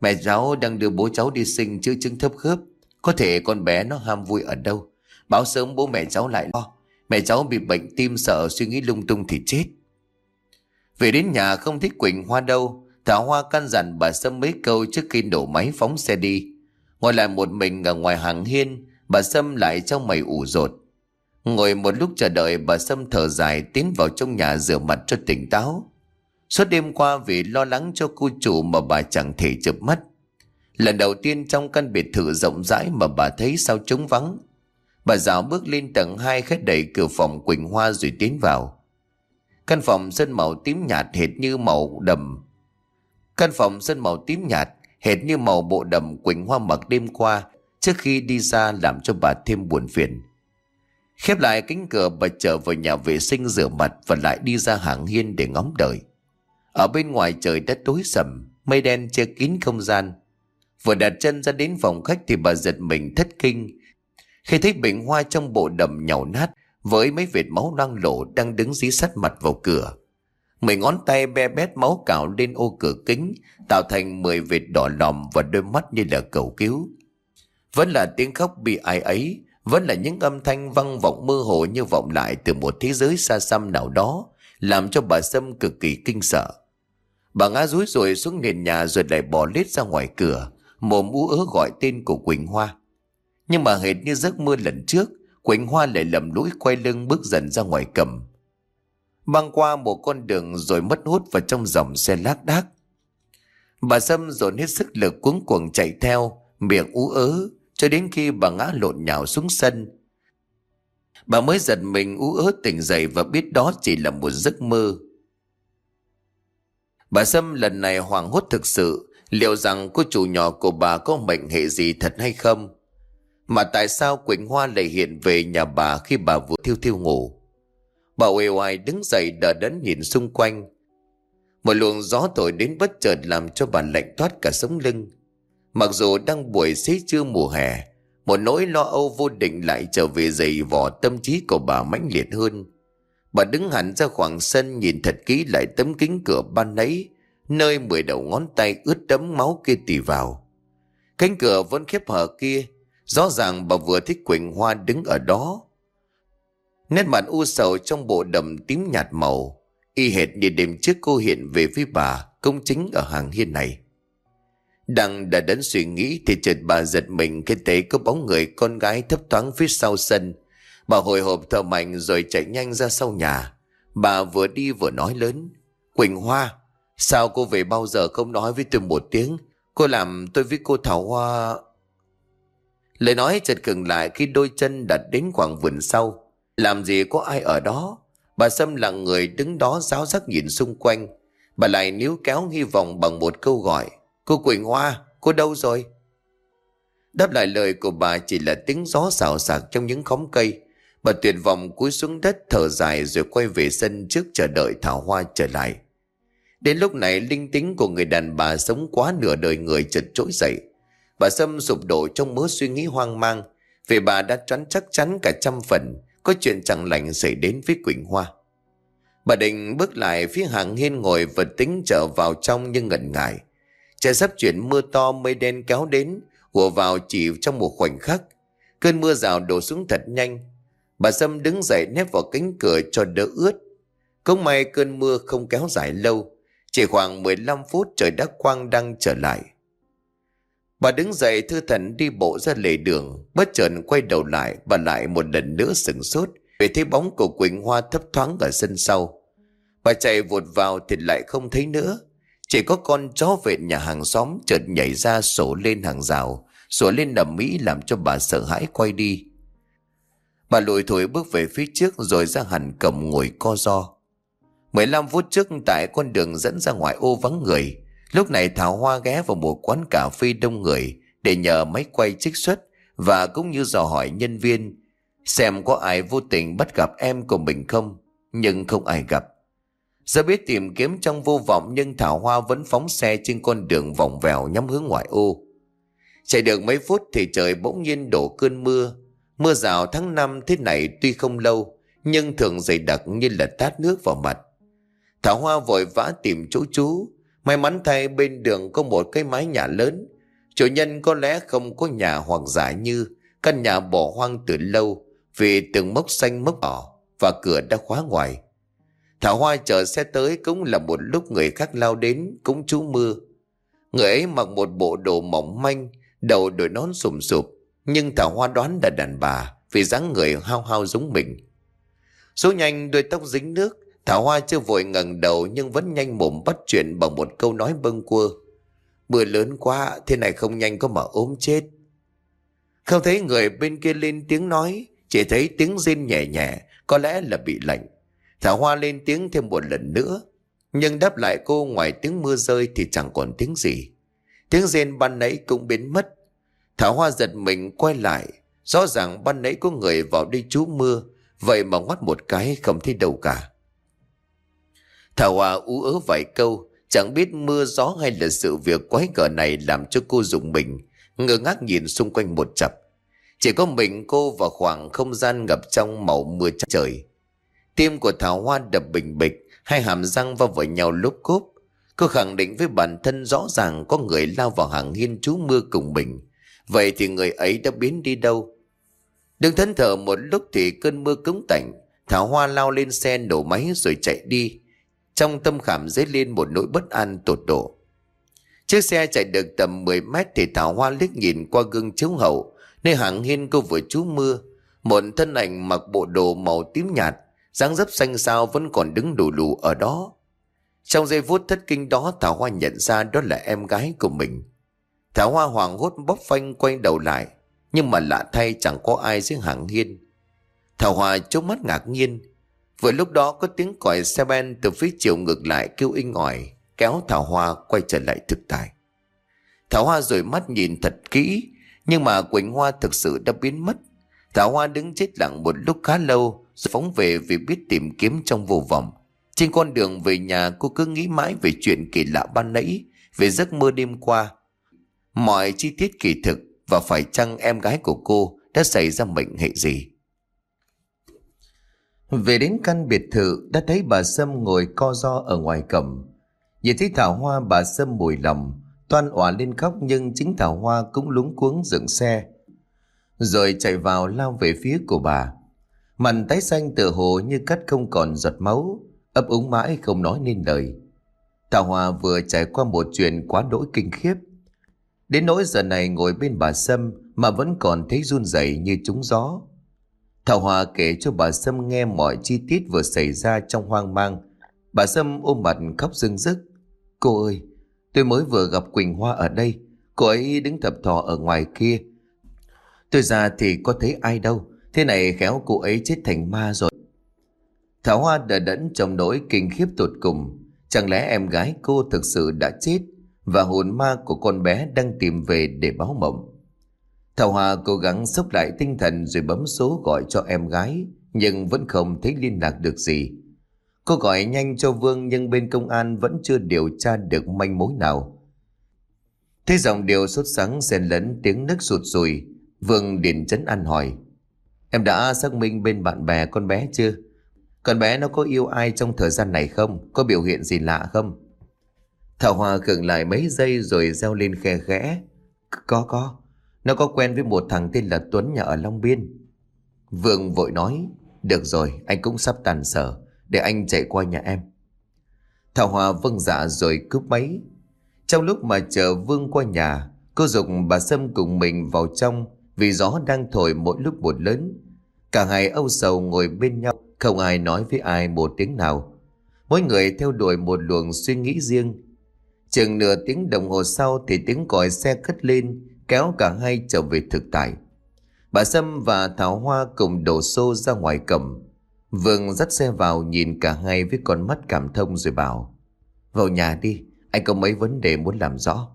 Mẹ cháu đang đưa bố cháu đi sinh chứ chứng thấp khớp. Có thể con bé nó ham vui ở đâu. Báo sớm bố mẹ cháu lại lo. Mẹ cháu bị bệnh tim, sợ suy nghĩ lung tung thì chết. Về đến nhà không thấy Quỳnh Hoa đâu. Thảo Hoa căn dặn bà Sâm mấy câu trước khi nổ máy phóng xe đi. Ngồi lại một mình ở ngoài hàng hiên, bà Sâm lại trong mày ủ rột. Ngồi một lúc chờ đợi, bà Sâm thở dài tiến vào trong nhà rửa mặt cho tỉnh táo. Suốt đêm qua vì lo lắng cho cô chủ mà bà chẳng thể chợp mắt. Lần đầu tiên trong căn biệt thự rộng rãi mà bà thấy sao trống vắng. Bà dạo bước lên tầng hai, khép đẩy cửa phòng Quỳnh Hoa rồi tiến vào. Căn phòng sơn màu tím nhạt hệt như màu đầm. Căn phòng sơn màu tím nhạt hệt như màu bộ đầm Quỳnh Hoa mặc đêm qua trước khi đi ra, làm cho bà thêm buồn phiền. Khép lại cánh cửa, bà trở vào nhà vệ sinh rửa mặt và lại đi ra hàng hiên để ngóng đợi. Ở bên ngoài trời đất tối sầm, mây đen che kín không gian. Vừa đặt chân ra đến phòng khách thì bà giật mình thất kinh khi thấy bình hoa trong bộ đầm nhàu nát với mấy vệt máu loang lổ đang đứng dí sát mặt vào cửa. Mười ngón tay be bét máu cào lên ô cửa kính, tạo thành mười vệt đỏ lòm và đôi mắt như là cầu cứu. Vẫn là tiếng khóc bi ai ấy, vẫn là những âm thanh vang vọng mơ hồ như vọng lại từ một thế giới xa xăm nào đó, làm cho bà Sâm cực kỳ kinh sợ. Bà ngã rúi rồi xuống nền nhà rồi lại bò lết ra ngoài cửa, mồm ú ớ gọi tên của Quỳnh Hoa. Nhưng mà hệt như giấc mơ lần trước, Quỳnh Hoa lại lầm lũi quay lưng bước dần ra ngoài cầm. Băng qua một con đường rồi mất hút vào trong dòng xe lác đác. Bà Sâm dồn hết sức lực cuống cuồng chạy theo, miệng ú ớ cho đến khi bà ngã lộn nhào xuống sân. Bà mới giật mình ú ớ tỉnh dậy và biết đó chỉ là một giấc mơ. Bà Sâm lần này hoảng hốt thực sự, liệu rằng cô chủ nhỏ của bà có mệnh hệ gì thật hay không? Mà tại sao Quỳnh Hoa lại hiện về nhà bà khi bà vừa thiêu thiêu ngủ? Bà uể oải đứng dậy đờ đẫn nhìn xung quanh. Một luồng gió thổi đến bất chợt làm cho bà lạnh toát cả sống lưng. Mặc dù đang buổi xế trưa mùa hè, một nỗi lo âu vô định lại trở về dày vò tâm trí của bà mãnh liệt hơn. Bà đứng hẳn ra khoảng sân nhìn thật kỹ lại tấm kính cửa ban nãy, nơi mười đầu ngón tay ướt đẫm máu kia tì vào. Cánh cửa vẫn khép hờ kia, rõ ràng bà vừa thích Quỳnh Hoa đứng ở đó. Nét mặt u sầu trong bộ đầm tím nhạt màu, y hệt như đêm trước cô hiện về với bà công chính ở hàng hiên này. Đang đã đến suy nghĩ thì chợt bà giật mình khi thấy có bóng người con gái thấp thoáng phía sau sân. Bà hồi hộp thở mạnh rồi chạy nhanh ra sau nhà. Bà vừa đi vừa nói lớn: Quỳnh Hoa, sao cô về bao giờ không nói với tôi một tiếng? Cô làm tôi với cô Thảo Hoa... Lời nói chợt khựng lại khi đôi chân đặt đến khoảng vườn sau. Làm gì có ai ở đó? Bà Sâm lặng người đứng đó ráo rắc nhìn xung quanh. Bà lại níu kéo hy vọng bằng một câu gọi: Cô Quỳnh Hoa, cô đâu rồi? Đáp lại lời của bà chỉ là tiếng gió xào xạc trong những khóm cây. Bà tuyệt vọng cúi xuống đất thở dài rồi quay về sân trước chờ đợi Thảo Hoa trở lại. Đến lúc này linh tính của người đàn bà sống quá nửa đời người chợt trỗi dậy. Bà Sâm sụp đổ trong mớ suy nghĩ hoang mang, vì bà đã đoán chắc chắn cả trăm phần có chuyện chẳng lành xảy đến với Quỳnh Hoa. Bà định bước lại phía hàng hiên ngồi và tính trở vào trong nhưng ngần ngại. Trời sắp chuyển mưa to, mây đen kéo đến ùa vào chỉ trong một khoảnh khắc. Cơn mưa rào đổ xuống thật nhanh. Bà Sâm đứng dậy nép vào cánh cửa cho đỡ ướt. Cũng may cơn mưa không kéo dài lâu, chỉ khoảng mười lăm phút trời đã quang đăng trở lại. Bà đứng dậy thư thẩn đi bộ ra lề đường, bất chợt quay đầu lại, bà lại một lần nữa sửng sốt vì thấy bóng của Quỳnh Hoa thấp thoáng ở sân sau. Bà chạy vụt vào thì lại không thấy nữa, chỉ có con chó vệ nhà hàng xóm chợt nhảy ra sổ lên hàng rào, sủa lên ầm ĩ làm cho bà sợ hãi quay đi. Bà lủi thủi bước về phía trước rồi ra hẳn cổng ngồi co ro. mười lăm phút trước tại con đường dẫn ra ngoài ô vắng người, lúc này Thảo Hoa ghé vào một quán cà phê đông người để nhờ máy quay trích xuất và cũng như dò hỏi nhân viên xem có ai vô tình bắt gặp em của mình không, nhưng không ai gặp. Giờ biết tìm kiếm trong vô vọng nhưng Thảo Hoa vẫn phóng xe trên con đường vòng vèo nhắm hướng ngoại ô. Chạy được mấy phút thì trời bỗng nhiên đổ cơn mưa. Mưa rào tháng năm thế này tuy không lâu nhưng thường dày đặc như là tát nước vào mặt. Thảo Hoa vội vã tìm chỗ trú. May mắn thay bên đường có một cái mái nhà lớn. Chủ nhân có lẽ không có nhà, hoặc giả như căn nhà bỏ hoang từ lâu, vì từng mốc xanh mốc đỏ và cửa đã khóa ngoài. Thảo Hoa chờ xe tới cũng là một lúc người khác lao đến cũng trú mưa. Người ấy mặc một bộ đồ mỏng manh, đầu đội nón sùm sụp, nhưng Thảo Hoa đoán là đàn bà vì dáng người hao hao giống mình. Số nhanh, đuôi tóc dính nước. Thảo Hoa chưa vội ngẩng đầu nhưng vẫn nhanh mồm bắt chuyện bằng một câu nói bâng quơ: "Mưa lớn quá, thế này không nhanh có mà ốm chết." Không thấy người bên kia lên tiếng nói, chỉ thấy tiếng rên nhẹ nhẹ, có lẽ là bị lạnh. Thảo Hoa lên tiếng thêm một lần nữa, nhưng đáp lại cô ngoài tiếng mưa rơi thì chẳng còn tiếng gì. Tiếng rên ban nãy cũng biến mất. Thảo Hoa giật mình quay lại. Rõ ràng ban nãy có người vào đây trú mưa, vậy mà ngoắt một cái không thấy đâu cả. Thảo Hoa ú ớ vài câu, chẳng biết mưa gió hay là sự việc quái gở này làm cho cô rùng mình, ngơ ngác nhìn xung quanh một chập. Chỉ có mình cô và khoảng không gian ngập trong màu mưa trắng trời. Tim của Thảo Hoa đập bình bịch, hai hàm răng va vào nhau lốp cốp. Cô khẳng định với bản thân rõ ràng có người lao vào hàng hiên trú mưa cùng mình. Vậy thì người ấy đã biến đi đâu? Đứng thẫn thờ một lúc thì cơn mưa cứng tạnh. Thảo Hoa lao lên xe nổ máy rồi chạy đi, trong tâm khảm dấy lên một nỗi bất an tột độ. Chiếc xe chạy được tầm mười mét thì Thảo Hoa liếc nhìn qua gương chiếu hậu, nơi hàng hiên cô vừa trú mưa. Một thân ảnh mặc bộ đồ màu tím nhạt, dáng dấp xanh xao vẫn còn đứng lù lù ở đó. Trong giây phút thất kinh đó, Thảo Hoa nhận ra đó là em gái của mình. Thảo Hoa hoảng hốt bóp phanh quay đầu lại, nhưng mà lạ thay chẳng có ai dưới hàng hiên. Thảo Hoa chớp mắt ngạc nhiên. Vừa lúc đó có tiếng còi xe ben từ phía chiều ngược lại kêu inh ỏi, kéo Thảo Hoa quay trở lại thực tại. Thảo Hoa dụi mắt nhìn thật kỹ, nhưng mà Quỳnh Hoa thực sự đã biến mất. Thảo Hoa đứng chết lặng một lúc khá lâu rồi phóng về, vì biết tìm kiếm trong vô vọng. Trên con đường về nhà, cô cứ nghĩ mãi về chuyện kỳ lạ ban nãy, về giấc mơ đêm qua, mọi chi tiết kỳ thực, và phải chăng em gái của cô đã xảy ra mệnh hệ gì. Về đến căn biệt thự, đã thấy bà Sâm ngồi co ro ở ngoài cổng. Nhìn thấy Thảo Hoa, bà Sâm mùi lòng, toan òa lên khóc, nhưng chính Thảo Hoa cũng luống cuống dừng xe, rồi chạy vào lao về phía của bà. Mặt tái xanh tựa hồ như cắt không còn giọt máu, ấp úng mãi không nói nên lời. Thảo Hoa vừa trải qua một chuyện quá đỗi kinh khiếp, đến nỗi giờ này ngồi bên bà Sâm mà vẫn còn thấy run rẩy như trúng gió. Thảo Hoa kể cho bà Sâm nghe mọi chi tiết vừa xảy ra trong hoang mang. Bà Sâm ôm mặt khóc rưng rức. "Cô ơi, tôi mới vừa gặp Quỳnh Hoa ở đây. Cô ấy đứng thập thò ở ngoài kia. Tôi ra thì có thấy ai đâu. Thế này khéo cô ấy chết thành ma rồi." Thảo Hoa đờ đẫn trong nỗi kinh khiếp tột cùng. Chẳng lẽ em gái cô thực sự đã chết, và hồn ma của con bé đang tìm về để báo mộng? Thảo Hoa cố gắng xốc lại tinh thần rồi bấm số gọi cho em gái, nhưng vẫn không thấy liên lạc được gì. Cô gọi nhanh cho Vương, nhưng bên công an vẫn chưa điều tra được manh mối nào. Thế giọng điệu sốt sắng xen lẫn tiếng nức sụt sùi, Vương liền trấn an hỏi: "Em đã xác minh bên bạn bè con bé chưa? Con bé nó có yêu ai trong thời gian này không? Có biểu hiện gì lạ không?" Thảo Hoa khựng lại mấy giây rồi reo lên khe khẽ: Có có Nó có quen với một thằng tên là Tuấn, nhà ở Long Biên." Vương vội nói: "Được rồi, anh cũng sắp tàn sở, để anh chạy qua nhà em." Thảo Hoa vâng dạ rồi cúp máy. Trong lúc mà chờ Vương qua nhà, cô giục bà Sâm cùng mình vào trong, vì gió đang thổi mỗi lúc một lớn. Cả hai âu sầu ngồi bên nhau, không ai nói với ai một tiếng nào. Mỗi người theo đuổi một luồng suy nghĩ riêng. Chừng nửa tiếng đồng hồ sau thì tiếng còi xe cất lên, kéo cả hai trở về thực tại. Bà Sâm và Thảo Hoa cùng đổ xô ra ngoài cổng. Vương dắt xe vào, nhìn cả hai với con mắt cảm thông rồi bảo: "Vào nhà đi, anh có mấy vấn đề muốn làm rõ."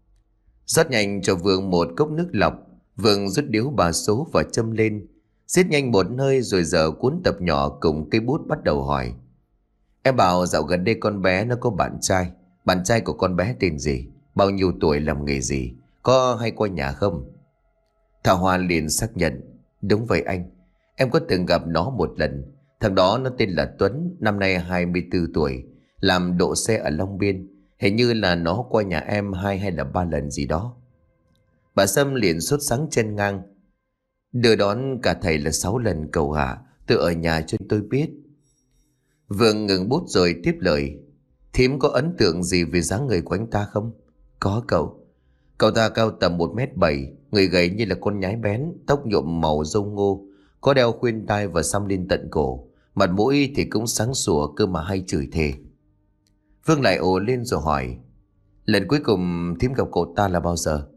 Rót nhanh cho Vương một cốc nước lọc, Vương rút điếu bà số và châm lên, xiết nhanh một hơi rồi giờ cuốn tập nhỏ cùng cây bút bắt đầu hỏi: "Em bảo dạo gần đây con bé nó có bạn trai. Bạn trai của con bé tên gì? Bao nhiêu tuổi, làm nghề gì? Có hay qua nhà không?" Thảo Hoa liền xác nhận: "Đúng vậy anh, em có từng gặp nó một lần. Thằng đó nó tên là Tuấn, năm nay hai mươi tư tuổi, làm độ xe ở Long Biên. Hình như là nó qua nhà em hai hay là ba lần gì đó. Bà Sâm liền sốt sắng chen ngang. Đưa đón cả thầy là sáu lần cậu ạ. Tôi ở nhà cho tôi biết. Vương ngừng bút rồi tiếp lời. Thím có ấn tượng gì về dáng người của anh ta không? Có cậu. Cậu ta cao tầm một mét bảy, người gầy như là con nhái bén, tóc nhuộm màu râu ngô, có đeo khuyên tai và xăm lên tận cổ. Mặt mũi thì cũng sáng sủa cơ mà hay chửi thề. Vương lại ồ lên rồi hỏi. Lần cuối cùng thím gặp cậu ta là bao giờ?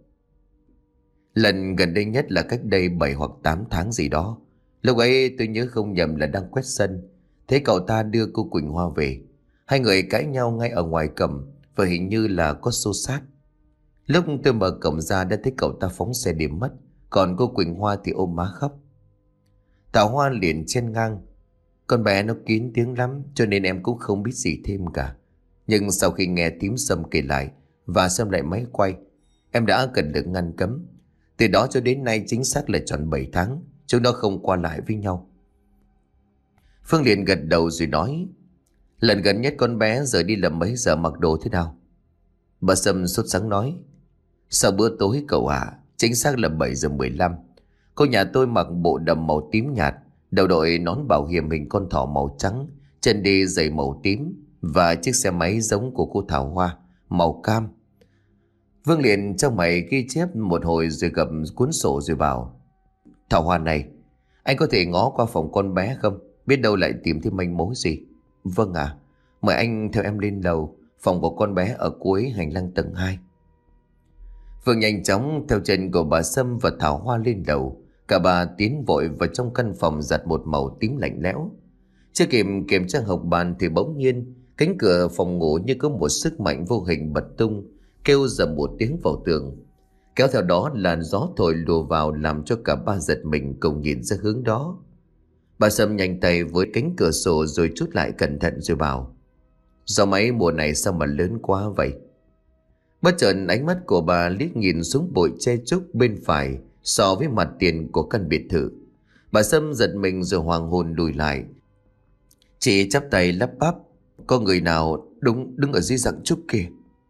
Lần gần đây nhất là cách đây bảy hoặc tám tháng gì đó. Lúc ấy tôi nhớ không nhầm là đang quét sân. Thế cậu ta đưa cô Quỳnh Hoa về. Hai người cãi nhau ngay ở ngoài cổng và hình như là có xô xát. Lúc tôi mở cổng ra đã thấy cậu ta phóng xe điểm mất. Còn cô Quỳnh Hoa thì ôm má khóc. Thảo Hoa liền chen ngang. Con bé nó kín tiếng lắm cho nên em cũng không biết gì thêm cả. Nhưng sau khi nghe thím Sâm kể lại và Sâm lại máy quay, em đã cần được ngăn cấm. Từ đó cho đến nay chính xác là tròn bảy tháng chúng nó không qua lại với nhau. Phương liền gật đầu rồi nói. Lần gần nhất con bé rời đi là mấy giờ, mặc đồ thế nào? Bà Sâm sốt sắng nói. Sau bữa tối cậu ạ, à, chính xác là bảy giờ mười lăm. Cô nhà tôi mặc bộ đầm màu tím nhạt, đầu đội nón bảo hiểm hình con thỏ màu trắng, chân đi giày màu tím và chiếc xe máy giống của cô Thảo Hoa màu cam. Vương liền trong mày ghi chép một hồi rồi cầm cuốn sổ rồi bảo. Thảo Hoa này, anh có thể ngó qua phòng con bé không? Biết đâu lại tìm thêm manh mối gì. Vâng ạ. À, mời anh theo em lên lầu. Phòng của con bé ở cuối hành lang tầng hai. Vương nhanh chóng theo chân của bà Sâm và Thảo Hoa lên lầu. Cả bà tiến vội vào trong căn phòng giặt một màu tím lạnh lẽo. Chưa kịp kiểm tra hộc bàn thì bỗng nhiên cánh cửa phòng ngủ như có một sức mạnh vô hình bật tung, kêu dầm một tiếng vào tường. Kéo theo đó làn gió thổi lùa vào làm cho cả ba giật mình cùng nhìn ra hướng đó. Bà Sâm nhanh tay với cánh cửa sổ rồi trút lại cẩn thận rồi bảo. Gió máy mùa này sao mà lớn quá vậy? Bất chợt ánh mắt của bà liếc nhìn xuống bụi che trúc bên phải so với mặt tiền của căn biệt thự. Bà Sâm giật mình rồi hoàng hồn lùi lại. Chị chắp tay lắp bắp. Có người nào đúng đứng ở dưới rặng trúc kìa.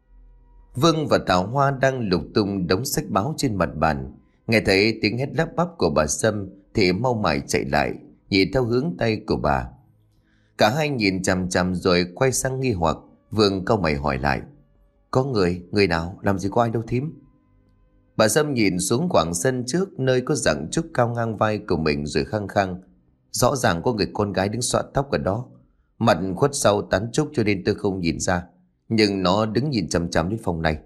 Vương và Thảo Hoa đang lục tung đống sách báo trên mặt bàn. Nghe thấy tiếng hét lắp bắp của bà Sâm thì mau mải chạy lại, nhìn theo hướng tay của bà. Cả hai nhìn chằm chằm rồi quay sang nghi hoặc. Vương cau mày hỏi lại. Có người, người nào, làm gì có ai đâu thím. Bà Sâm nhìn xuống khoảng sân trước nơi có rặng trúc cao ngang vai của mình rồi khăng khăng. Rõ ràng có người con gái đứng xõa tóc ở đó. Mặt khuất sau tán trúc cho nên tôi không nhìn ra. Nhưng nó đứng nhìn chằm chằm đến phòng này.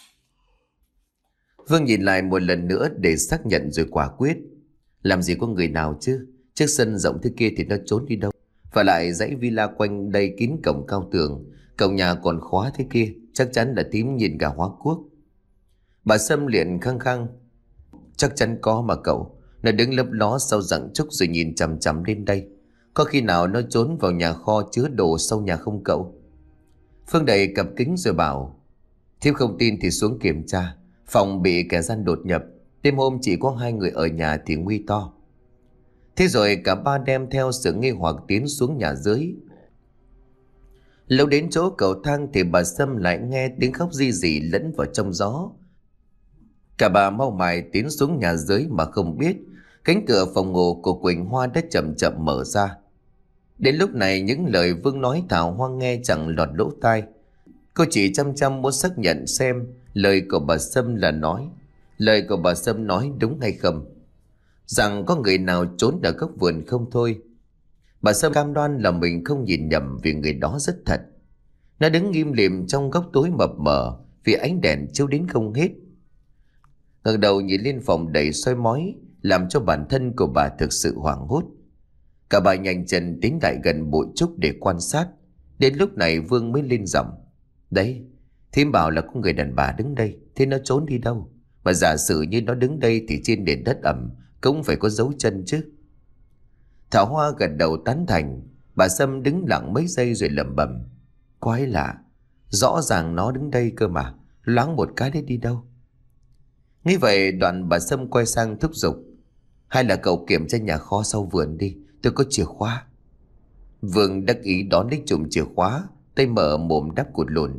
Vương nhìn lại một lần nữa để xác nhận rồi quả quyết. Làm gì có người nào chứ. Chiếc sân rộng thế kia thì nó trốn đi đâu. Và lại dãy villa quanh đây kín cổng cao tường. Cổng nhà còn khóa thế kia. Chắc chắn là tím nhìn cả hóa quốc. Bà Sâm liền khăng khăng. Chắc chắn có mà cậu. Nó đứng lấp ló sau rặng trúc rồi nhìn chằm chằm lên đây. Có khi nào nó trốn vào nhà kho chứa đồ sau nhà không cậu? Phương đẩy cặp kính rồi bảo. Thiếp không tin thì xuống kiểm tra. Phòng bị kẻ gian đột nhập. Đêm hôm chỉ có hai người ở nhà thì nguy to. Thế rồi cả ba đem theo sự nghi hoặc tiến xuống nhà dưới. Lâu đến chỗ cầu thang thì bà Sâm lại nghe tiếng khóc ri rỉ lẫn vào trong gió. Cả bà mau mải tiến xuống nhà dưới mà không biết cánh cửa phòng ngủ của Quỳnh Hoa đã chậm chậm mở ra. Đến lúc này những lời Vương nói Thảo Hoa nghe chẳng lọt lỗ tai. Cô chỉ chăm chăm muốn xác nhận xem lời của bà Sâm là nói. Lời của bà Sâm nói đúng hay không. Rằng có người nào trốn ở góc vườn không thôi. Bà Sâm cam đoan là mình không nhìn nhầm vì người đó rất thật. Nó đứng nghiêm lìm trong góc tối mập mờ vì ánh đèn chiếu đến không hết. Ngẩng đầu nhìn lên phòng đầy soi mói làm cho bản thân của bà thực sự hoảng hốt. Cả bà nhanh chân tiến lại gần bụi trúc để quan sát. Đến lúc này Vương mới lên giọng. Đấy, thím bảo là có người đàn bà đứng đây. Thế nó trốn đi đâu? Mà giả sử như nó đứng đây thì trên nền đất ẩm cũng phải có dấu chân chứ. Thảo Hoa gật đầu tán thành. Bà Sâm đứng lặng mấy giây rồi lẩm bẩm. Quái lạ, rõ ràng nó đứng đây cơ mà. Loáng một cái đấy đi đâu? Nghĩ vậy đoạn bà Sâm quay sang thúc giục. Hay là cậu kiểm tra nhà kho sau vườn đi. Tôi có chìa khóa. Vương đắc ý đón lấy chùm chìa khóa. Tay mở mồm đắp cụt lùn.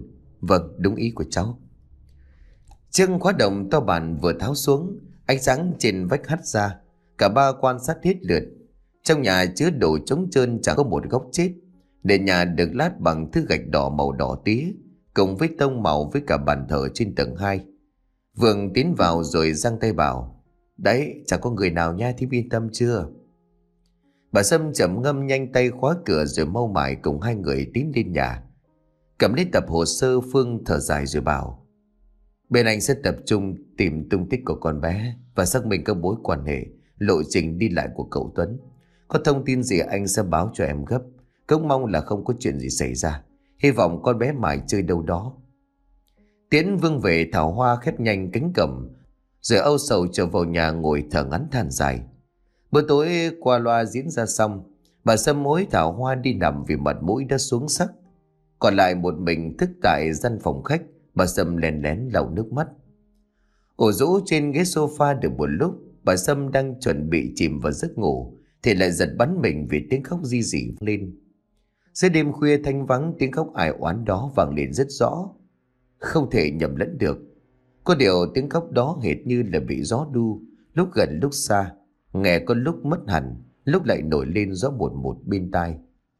Vâng, đúng ý của cháu. Chiếc khóa đồng to bản vừa tháo xuống, ánh sáng trên vách hắt ra. Cả ba quan sát hết lượt. Trong nhà chứa đồ trống trơn, chẳng có một góc chết. Nền nhà được lát bằng thứ gạch đỏ màu đỏ tía, cùng với tông màu với cả bàn thờ trên tầng hai. Vương tiến vào rồi giang tay bảo: Đấy, chẳng có người nào nha, thím yên tâm chưa? Bà Sâm chậm ngâm nhanh tay khóa cửa rồi mau mải cùng hai người tiến lên nhà. Cầm lấy tập hồ sơ, Phương thở dài rồi bảo: Bên anh sẽ tập trung tìm tung tích của con bé và xác minh các mối quan hệ, lộ trình đi lại của cậu Tuấn. Có thông tin gì anh sẽ báo cho em gấp. Cũng mong là không có chuyện gì xảy ra. Hy vọng con bé mải chơi đâu đó. Tiễn Vương về, Thảo Hoa khép nhanh cánh cổng rồi âu sầu trở vào nhà ngồi thở ngắn than dài. Bữa tối qua loa diễn ra xong, bà Sâm hối Thảo Hoa đi nằm vì mặt mũi đã xuống sắc. Còn lại một mình thức tại gian phòng khách, bà Sâm lén lén lau nước mắt. Ổ rũ trên ghế sofa được một lúc, bà Sâm đang chuẩn bị chìm vào giấc ngủ thì lại giật bắn mình vì tiếng khóc ri rỉ lên. Giữa đêm khuya thanh vắng, tiếng khóc ai oán đó vang lên rất rõ, không thể nhầm lẫn được. Có điều tiếng khóc đó hệt như là bị gió đu, lúc gần lúc xa, nghe có lúc mất hẳn, lúc lại nổi lên rõ một một bên tai.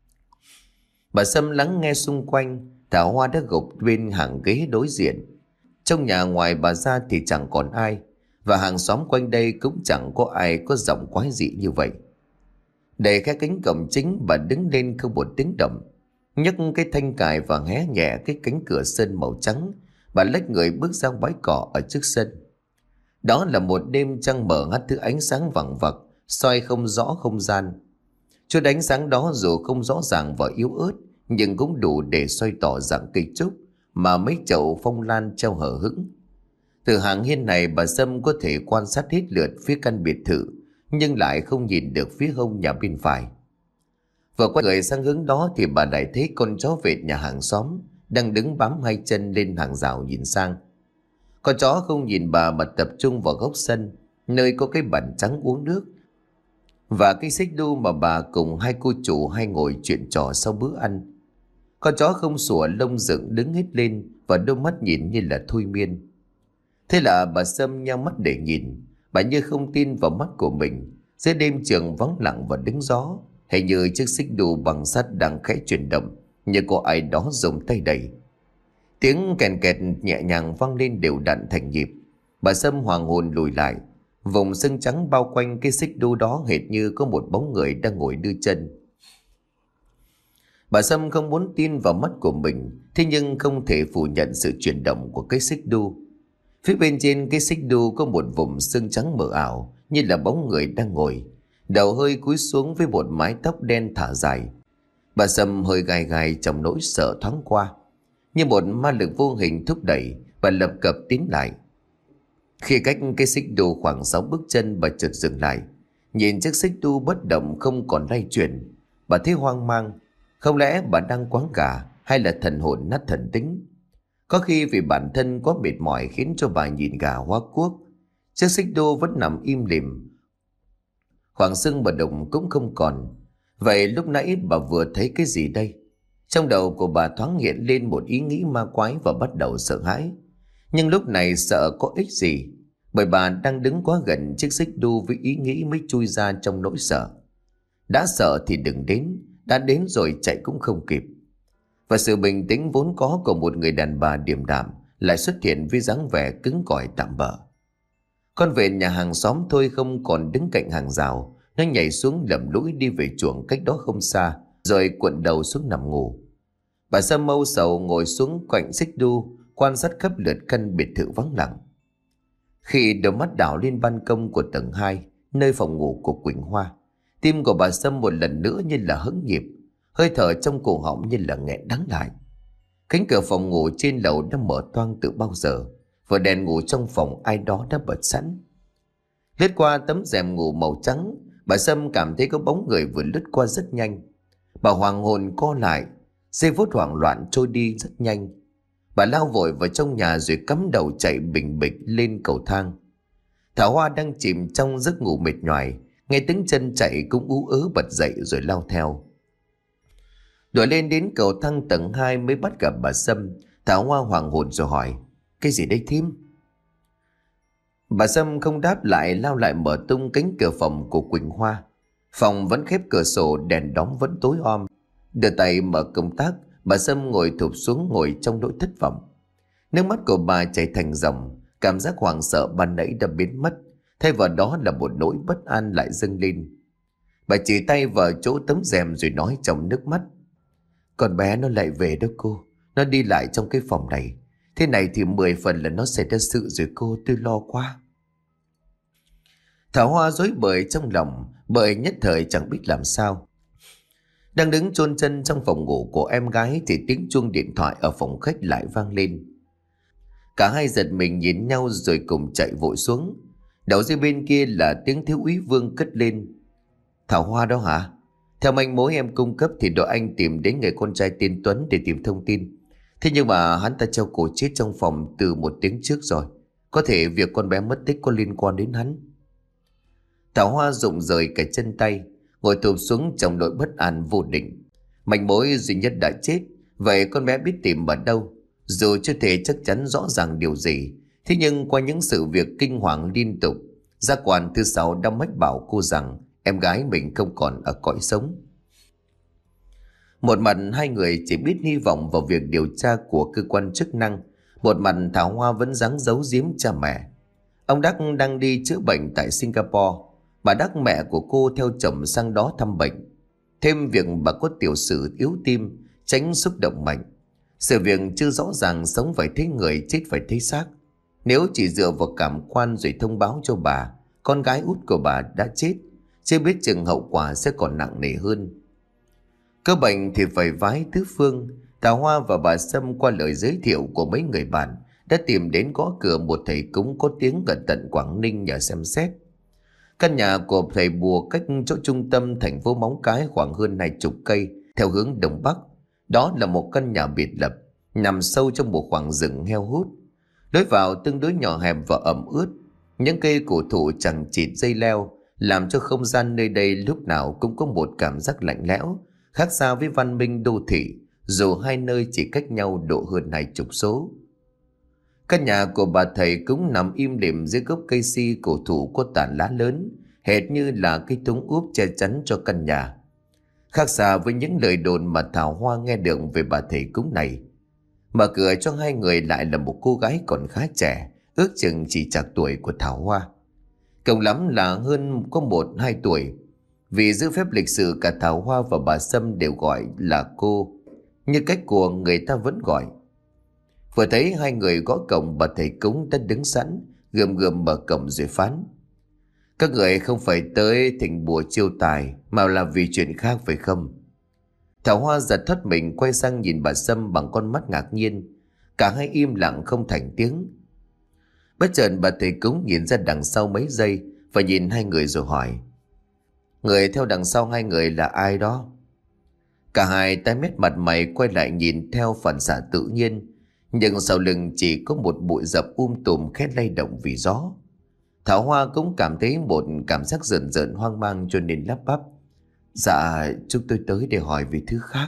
Bà Sâm lắng nghe xung quanh. Thảo Hoa đã gục bên hàng ghế đối diện. Trong nhà ngoài bà ra thì chẳng còn ai, và hàng xóm quanh đây cũng chẳng có ai có giọng quái dị như vậy. Đẩy khai cánh cổng chính, bà đứng lên không một tiếng động, nhấc cái thanh cài và hé nhẹ cái cánh cửa sân màu trắng. Bà lách người bước ra bãi cỏ ở trước sân. Đó là một đêm trăng mở hắt thứ ánh sáng vằng vặc, soi không rõ không gian. Chút ánh sáng đó dù không rõ ràng và yếu ớt, nhưng cũng đủ để soi tỏ dạng cây trúc mà mấy chậu phong lan treo hở hững. Từ hàng hiên này, bà Sâm có thể quan sát hết lượt phía căn biệt thự, nhưng lại không nhìn được phía hông nhà bên phải. Vừa quay người sang hướng đó thì bà lại thấy con chó vệt nhà hàng xóm đang đứng bám hai chân lên hàng rào nhìn sang. Con chó không nhìn bà mà tập trung vào góc sân, nơi có cái bàn trắng uống nước và cái xích đu mà bà cùng hai cô chủ hay ngồi chuyện trò sau bữa ăn. Con chó không sủa, lông dựng đứng hết lên và đôi mắt nhìn như là thôi miên. Thế là bà Sâm nheo mắt để nhìn. Bà như không tin vào mắt của mình. Giữa đêm trường vắng lặng và đứng gió, hình như chiếc xích đu bằng sắt đang khẽ chuyển động, như có ai đó dùng tay đẩy. Tiếng kèn kẹt nhẹ nhàng vang lên đều đặn thành nhịp. Bà Sâm hoàng hồn lùi lại. Vùng sưng trắng bao quanh cái xích đu đó hệt như có một bóng người đang ngồi đưa chân. Bà Sâm không muốn tin vào mắt của mình, thế nhưng không thể phủ nhận sự chuyển động của cái xích đu. Phía bên trên cái xích đu có một vùng sưng trắng mờ ảo, như là bóng người đang ngồi, đầu hơi cúi xuống với một mái tóc đen thả dài. Bà Sâm hơi gai gai trong nỗi sợ thoáng qua. Như một ma lực vô hình thúc đẩy, bà lập cập tiến lại. Khi cách cái xích đu khoảng sáu bước chân, bà chợt dừng lại. Nhìn chiếc xích đu bất động không còn lay chuyển, bà thấy hoang mang. Không lẽ bà đang quáng gà, hay là thần hồn nát thần tính? Có khi vì bản thân quá mệt mỏi khiến cho bà nhìn gà hóa cuốc. Chiếc xích đu vẫn nằm im lìm, khoảng xương bà đụng cũng không còn. Vậy lúc nãy bà vừa thấy cái gì đây? Trong đầu của bà thoáng hiện lên một ý nghĩ ma quái và bắt đầu sợ hãi. Nhưng lúc này sợ có ích gì, bởi bà đang đứng quá gần chiếc xích đu với ý nghĩ mới chui ra trong nỗi sợ. Đã sợ thì đừng đến, đã đến rồi chạy cũng không kịp. Và sự bình tĩnh vốn có của một người đàn bà điềm đạm lại xuất hiện với dáng vẻ cứng cỏi tạm bợ. Con vệt nhà hàng xóm thôi không còn đứng cạnh hàng rào, nó nhảy xuống lầm lũi đi về chuồng cách đó không xa, rồi cuộn đầu xuống nằm ngủ. Bà Sâm âu sầu ngồi xuống cạnh xích đu, quan sát khắp lượt căn biệt thự vắng lặng. Khi đôi mắt đảo lên ban công của tầng hai, nơi phòng ngủ của Quỳnh Hoa, tim của bà Sâm một lần nữa như là hững nhịp, hơi thở trong cổ họng như là nghẹn đắng lại. Cánh cửa phòng ngủ trên lầu đã mở toang từ bao giờ, và đèn ngủ trong phòng ai đó đã bật sẵn. Lướt qua tấm rèm ngủ màu trắng, bà Sâm cảm thấy có bóng người vừa lướt qua rất nhanh. Bà hoàng hồn co lại, giây phút hoảng loạn trôi đi rất nhanh. Bà lao vội vào trong nhà rồi cắm đầu chạy bình bịch lên cầu thang. Thảo Hoa đang chìm trong giấc ngủ mệt nhoài, nghe tiếng chân chạy cũng ú ớ bật dậy rồi lao theo. Đuổi lên đến cầu thang tầng hai mới bắt gặp bà Sâm. Thảo Hoa hoàng hồn rồi hỏi: Cái gì đấy thím? Bà Sâm không đáp lại, lao lại mở tung cánh cửa phòng của Quỳnh Hoa. Phòng vẫn khép cửa sổ, đèn đóm vẫn tối om. Đưa tay mở công tắc, bà Sâm ngồi thụp xuống, ngồi trong nỗi thất vọng. Nước mắt của bà chảy thành dòng, cảm giác hoảng sợ ban nãy đã biến mất, thay vào đó là một nỗi bất an lại dâng lên. Bà chỉ tay vào chỗ tấm rèm rồi nói trong nước mắt: Con bé nó lại về đó cô, nó đi lại trong cái phòng này. Thế này thì mười phần là nó xảy ra sự rồi cô, tôi lo quá. Thảo Hoa rối bời trong lòng, bởi nhất thời chẳng biết làm sao. Đang đứng chôn chân trong phòng ngủ của em gái thì tiếng chuông điện thoại ở phòng khách lại vang lên. Cả hai giật mình nhìn nhau rồi cùng chạy vội xuống. Đầu dây bên kia là tiếng thiếu úy Vương cất lên: Thảo Hoa đó hả? Theo manh mối em cung cấp thì đội anh tìm đến người con trai tên Tuấn để tìm thông tin. Thế nhưng mà hắn ta treo cổ chết trong phòng từ một tiếng trước rồi. Có thể việc con bé mất tích có liên quan đến hắn. Thảo Hoa rụng rời cả chân tay, ngồi thụp xuống trong nỗi bất an vô định. Manh mối duy nhất đã chết, vậy con bé biết tìm ở đâu? Dù chưa thể chắc chắn rõ ràng điều gì, thế nhưng qua những sự việc kinh hoàng liên tục, Giác quan thứ sáu đã mách bảo cô rằng em gái mình không còn ở cõi sống. Một mặt hai người chỉ biết hy vọng vào việc điều tra của cơ quan chức năng, một mặt Thảo Hoa vẫn giấu giấu giếm cha mẹ. Ông Đắc đang đi chữa bệnh tại Singapore, bà Đắc mẹ của cô theo chồng sang đó thăm bệnh. Thêm việc bà có tiểu sử yếu tim, tránh xúc động mạnh. Sự việc chưa rõ ràng, sống phải thấy người, chết phải thấy xác. Nếu chỉ dựa vào cảm quan rồi thông báo cho bà con gái út của bà đã chết, chưa biết chừng hậu quả sẽ còn nặng nề hơn. Cơ bệnh thì phải vái tứ phương. Thảo Hoa và bà Sâm qua lời giới thiệu của mấy người bạn đã tìm đến gõ cửa một thầy cúng có tiếng gần tận Quảng Ninh nhờ xem xét. Căn nhà của thầy bùa cách chỗ trung tâm thành phố Móng Cái khoảng hơn hai chục cây theo hướng đông bắc. Đó là một căn nhà biệt lập, nằm sâu trong một khoảng rừng heo hút. Lối vào tương đối nhỏ hẹp và ẩm ướt. Những cây cổ thụ chẳng chịt dây leo làm cho không gian nơi đây lúc nào cũng có một cảm giác lạnh lẽo, khác xa với văn minh đô thị, dù hai nơi chỉ cách nhau độ hơn hai chục số. Căn nhà của bà thầy cũng nằm im lìm dưới gốc cây si cổ thụ có tán lá lớn, hệt như là cây thúng úp che chắn cho căn nhà. Khác xa với những lời đồn mà Thảo Hoa nghe được về bà thầy cúng này. Mở cửa cho hai người lại là một cô gái còn khá trẻ, ước chừng chỉ chạc tuổi của Thảo Hoa. Cộng lắm là hơn có một hai tuổi. Vì giữ phép lịch sự, cả Thảo Hoa và bà Sâm đều gọi là cô, như cách của người ta vẫn gọi. Vừa thấy hai người gõ cổng, bà thầy cúng đã đứng sẵn, gườm gườm mở cổng rồi phán: Các người không phải tới thỉnh bùa chiêu tài, mà là vì chuyện khác phải không? Thảo Hoa giật thoát mình, quay sang nhìn bà Sâm bằng con mắt ngạc nhiên. Cả hai im lặng không thành tiếng. Bất chợt bà thầy cúng nhìn ra đằng sau mấy giây và nhìn hai người rồi hỏi: Người theo đằng sau hai người là ai đó? Cả hai tái mét mặt mày quay lại nhìn theo phản xạ tự nhiên, nhưng sau lưng chỉ có một bụi rậm um tùm khét lay động vì gió. Thảo Hoa cũng cảm thấy một cảm giác rợn rợn hoang mang cho nên lắp bắp: Dạ, chúng tôi tới để hỏi về thứ khác.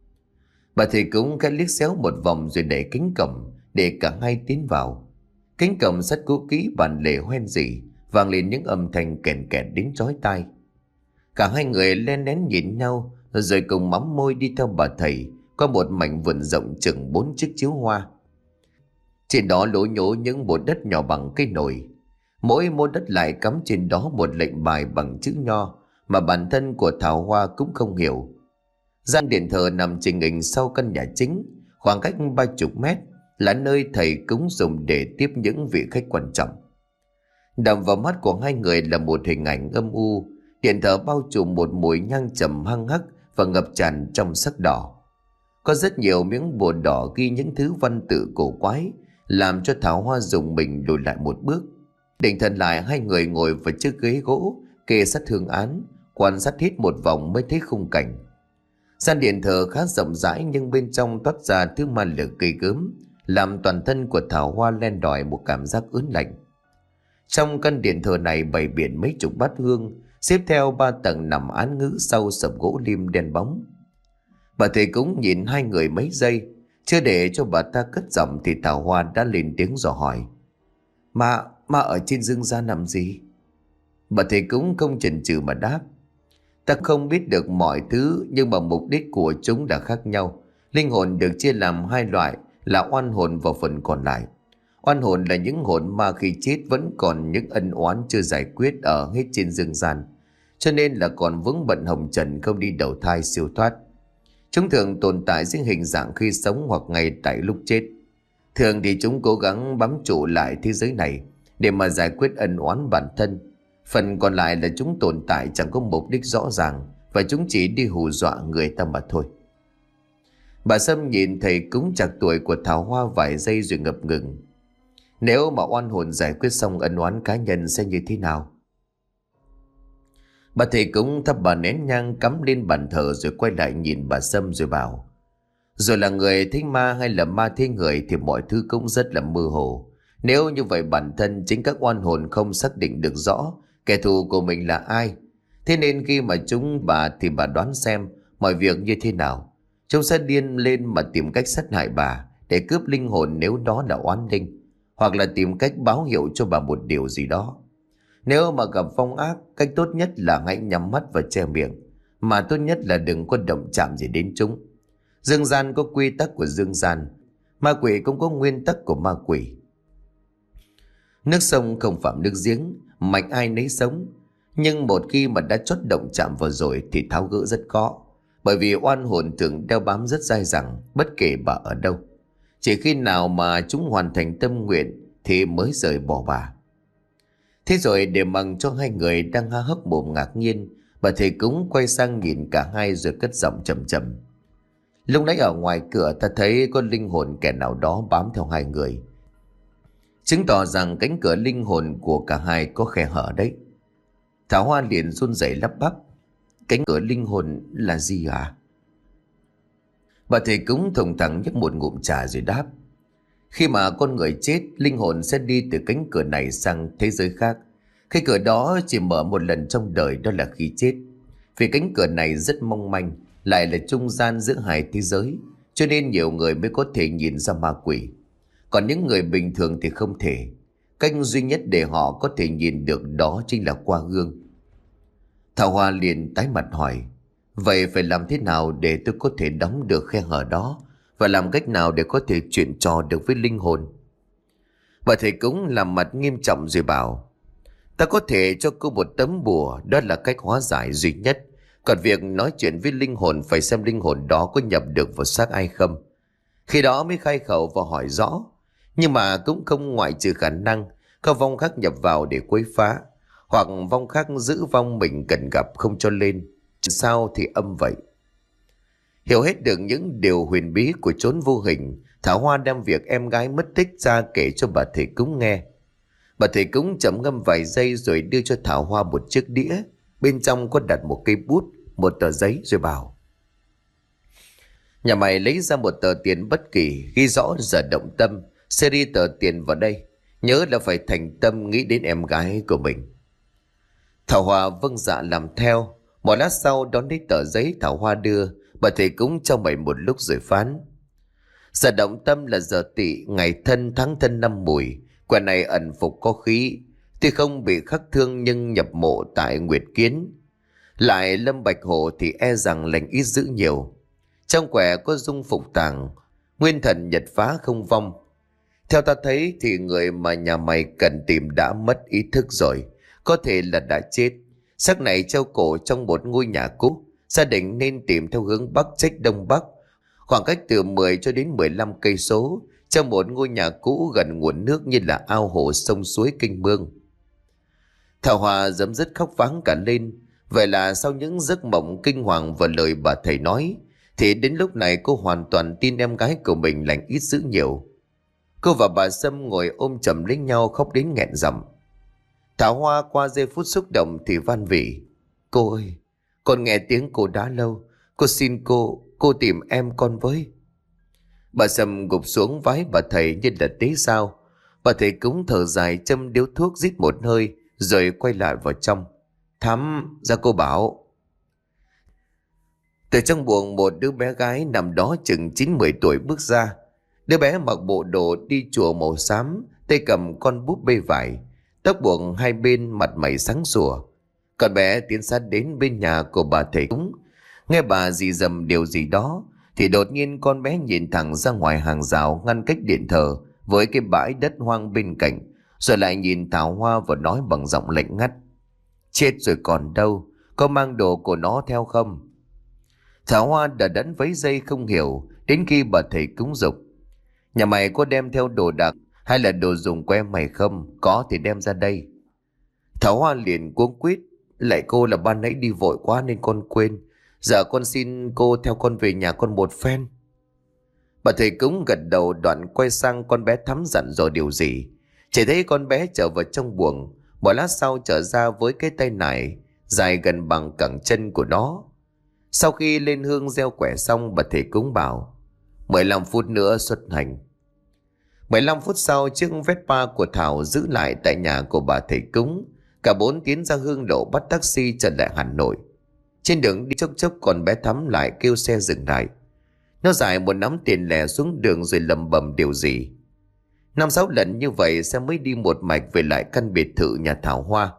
Bà thầy cúng khẽ liếc xéo một vòng rồi đẩy cánh cổng để cả hai tiến vào. Cánh cổng sắt cũ kỹ bản lề hoen rỉ, vang lên những âm thanh kèn kẹt đến chói tai. Cả hai người len lén nhìn nhau rồi cùng mắm môi đi theo bà thầy qua một mảnh vườn rộng chừng bốn chiếc chiếu hoa. Trên đó lố nhố những bột đất nhỏ bằng cây nồi. Mỗi mô đất lại cắm trên đó một lệnh bài bằng chữ nho mà bản thân của Thảo Hoa cũng không hiểu. Gian điện thờ nằm trình hình sau căn nhà chính, khoảng cách ba chục mét, là nơi thầy cúng dùng để tiếp những vị khách quan trọng. Đập vào mắt của hai người là một hình ảnh âm u. Điện thờ bao trùm một mùi nhang trầm hăng hắc và ngập tràn trong sắc đỏ. Có rất nhiều miếng bùa đỏ ghi những thứ văn tự cổ quái, làm cho Thảo Hoa dùng mình lùi lại một bước. Định thần lại, hai người ngồi vào chiếc ghế gỗ kê sát hương án, quan sát hết một vòng mới thấy khung cảnh. Gian điện thờ khá rộng rãi nhưng bên trong toát ra thứ ma lực gây gớm, làm toàn thân của Thảo Hoa len đỏi một cảm giác ớn lạnh. Trong căn điện thờ này bày biện mấy chục bát hương, xếp theo ba tầng nằm án ngữ sau sập gỗ lim đen bóng. Bà thầy cúng nhìn hai người mấy giây, Chưa để cho bà ta cất giọng thì Thảo Hoa đã lên tiếng dò hỏi. Mà, mà ở trên dương gian làm gì? Bà thầy cũng không chần chừ mà đáp. Ta không biết được mọi thứ, nhưng mà mục đích của chúng đã khác nhau. Linh hồn được chia làm hai loại là oan hồn và phần còn lại. Oan hồn là những hồn ma khi chết vẫn còn những ân oán chưa giải quyết ở hết trên dương gian, cho nên là còn vướng bận hồng trần, không đi đầu thai siêu thoát. Chúng thường tồn tại dưới hình dạng khi sống hoặc ngay tại lúc chết. Thường thì chúng cố gắng bám trụ lại thế giới này để mà giải quyết ân oán bản thân. Phần còn lại là chúng tồn tại chẳng có mục đích rõ ràng, và chúng chỉ đi hù dọa người ta mà thôi. Bà Sâm nhìn thầy cúng trạc tuổi của Thảo Hoa vài giây rồi ngập ngừng. Nếu mà oan hồn giải quyết xong ân oán cá nhân sẽ như thế nào? Bà thầy cúng thắp bà nén nhang cắm lên bàn thờ rồi quay lại nhìn bà Sâm rồi bảo. Rồi là người thấy ma hay là ma thấy người thì mọi thứ cũng rất là mơ hồ. Nếu như vậy bản thân chính các oan hồn không xác định được rõ kẻ thù của mình là ai. Thế nên khi mà chúng bà thì bà đoán xem mọi việc như thế nào. Chúng sẽ điên lên mà tìm cách sát hại bà để cướp linh hồn nếu đó là oán linh, hoặc là tìm cách báo hiệu cho bà một điều gì đó. Nếu mà gặp phong ác, cách tốt nhất là hãy nhắm mắt và che miệng, mà tốt nhất là đừng có động chạm gì đến chúng. Dương gian có quy tắc của dương gian, ma quỷ cũng có nguyên tắc của ma quỷ. Nước sông không phạm nước giếng, mạch ai nấy sống. Nhưng một khi mà đã chót động chạm vào rồi thì tháo gỡ rất khó, bởi vì oan hồn thường đeo bám rất dai dẳng bất kể bà ở đâu. Chỉ khi nào mà chúng hoàn thành tâm nguyện thì mới rời bỏ bà. Thế rồi để mừng cho hai người đang há hốc mồm ngạc nhiên, bà thầy cúng quay sang nhìn cả hai rồi cất giọng trầm trầm. Lúc nãy ở ngoài cửa ta thấy có linh hồn kẻ nào đó bám theo hai người, chứng tỏ rằng cánh cửa linh hồn của cả hai có khe hở đấy. Thảo Hoa liền run rẩy lắp bắp. Cánh cửa linh hồn là gì hả? Bà thầy cúng thùng thẳng nhấp một ngụm trà rồi đáp. Khi mà con người chết, linh hồn sẽ đi từ cánh cửa này sang thế giới khác. Cái cửa đó chỉ mở một lần trong đời, đó là khi chết. Vì cánh cửa này rất mong manh, lại là trung gian giữa hai thế giới, cho nên nhiều người mới có thể nhìn ra ma quỷ. Còn những người bình thường thì không thể. Cách duy nhất để họ có thể nhìn được đó chính là qua gương. Thảo Hoa liền tái mặt hỏi. Vậy phải làm thế nào để tôi có thể đóng được khe hở đó, và làm cách nào để có thể chuyện trò được với linh hồn? Bà thầy cúng làm mặt nghiêm trọng rồi bảo. Ta có thể cho cô một tấm bùa, đó là cách hóa giải duy nhất. Còn việc nói chuyện với linh hồn phải xem linh hồn đó có nhập được vào xác ai không. Khi đó mới khai khẩu và hỏi rõ. Nhưng mà cũng không ngoại trừ khả năng có vong khác nhập vào để quấy phá, hoặc vong khác giữ vong mình cần gặp không cho lên. Sao thì âm vậy. Hiểu hết được những điều huyền bí của chốn vô hình, Thảo Hoa đem việc em gái mất tích ra kể cho bà thầy cúng nghe. Bà thầy cúng trầm ngâm vài giây rồi đưa cho Thảo Hoa một chiếc đĩa. Bên trong có đặt một cây bút, một tờ giấy rồi bảo. Nhà mày lấy ra một tờ tiền bất kỳ, ghi rõ giờ động tâm, series tờ tiền vào đây. Nhớ là phải thành tâm nghĩ đến em gái của mình. Thảo Hoa vâng dạ làm theo. Một lát sau đón lấy tờ giấy Thảo Hoa đưa, bà thầy cúng trong bày một lúc rồi phán. Giờ động tâm là giờ Tỵ, ngày thân tháng thân năm Mùi. Quả này ẩn phục có khí, tuy không bị khắc thương nhưng nhập mộ tại Nguyệt Kiến. Lại Lâm Bạch Hổ thì e rằng lành ít dữ nhiều. Trong quẻ có dung phục tàng, nguyên thần nhật phá không vong. Theo ta thấy thì người mà nhà mày cần tìm đã mất ý thức rồi, có thể là đã chết. Xác này treo cổ trong một ngôi nhà cũ, gia đình nên tìm theo hướng bắc trách đông bắc, khoảng cách từ mười cho đến mười lăm cây số, trong một ngôi nhà cũ gần nguồn nước như là ao hồ sông suối kênh mương. Thảo Hòa giấm dứt khóc váng cả lên. Vậy là sau những giấc mộng kinh hoàng và lời bà thầy nói, thì đến lúc này cô hoàn toàn tin em gái của mình lành ít dữ nhiều. Cô và bà Sâm ngồi ôm chầm lấy nhau khóc đến nghẹn giọng. Thảo Hoa qua giây phút xúc động thì van vỉ. Cô ơi, con nghe tiếng cô đã lâu. Cô xin cô, cô tìm em con với. Bà Sâm gục xuống vái bà thầy như là tế sao. Bà thầy cúng thở dài châm điếu thuốc rít một hơi rồi quay lại vào trong. Thắm, ra cô bảo. Từ trong buồng một đứa bé gái nằm đó chừng chín mười tuổi bước ra. Đứa bé mặc bộ đồ đi chùa màu xám, tay cầm con búp bê vải, tóc buộc hai bên, mặt mày sáng sủa. Con bé tiến sát đến bên nhà của bà thầy cúng. Nghe bà dì dầm điều gì đó thì đột nhiên con bé nhìn thẳng ra ngoài hàng rào ngăn cách điện thờ với cái bãi đất hoang bên cạnh, rồi lại nhìn Thảo Hoa và nói bằng giọng lạnh ngắt: "Chết rồi còn đâu, có mang đồ của nó theo không?" Thảo Hoa đã đẫn vấy dây không hiểu, đến khi bà thầy cúng giục: "Nhà mày có đem theo đồ đạc hay là đồ dùng của em mày không? Có thì đem ra đây." Thảo Hoa liền cuống quýt: "Lạy cô, là ban nãy đi vội quá nên con quên. Giờ con xin cô theo con về nhà con một phen." Bà thầy cúng gật đầu, đoạn quay sang con bé Thắm dặn dò điều gì. Chỉ thấy con bé trở vào trong buồng, một lát sau trở ra với cái tay nải dài gần bằng cẳng chân của nó. Sau khi lên hương gieo quẻ xong, bà thầy cúng bảo: mười lăm phút nữa xuất hành." mười lăm phút sau, chiếc Vespa của Thảo giữ lại tại nhà của bà thầy cúng. Cả bốn tiến ra hương lộ bắt taxi trở lại Hà Nội. Trên đường đi chốc chốc con bé Thắm lại kêu xe dừng lại. Nó giải một nắm tiền lẻ xuống đường rồi lầm bầm điều gì. Năm sáu lần như vậy xe mới đi một mạch về lại căn biệt thự nhà Thảo Hoa.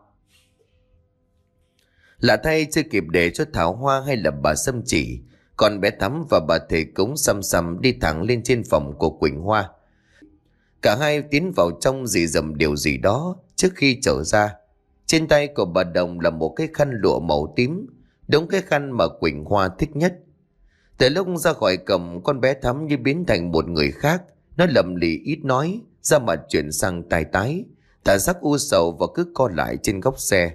Lạ thay, chưa kịp để cho Thảo Hoa hay là bà Sâm chỉ, con bé Thắm và bà thầy cúng xăm xăm đi thẳng lên trên phòng của Quỳnh Hoa. Cả hai tiến vào trong dì dầm điều gì đó. Trước khi trở ra, trên tay của bà Đồng là một cái khăn lụa màu tím, đúng cái khăn mà Quỳnh Hoa thích nhất. Từ lúc ra khỏi cổng, con bé Thắm như biến thành một người khác. Nó lầm lì ít nói, da mặt chuyển sang tai tái, tà sắc u sầu và cứ co lại trên góc xe.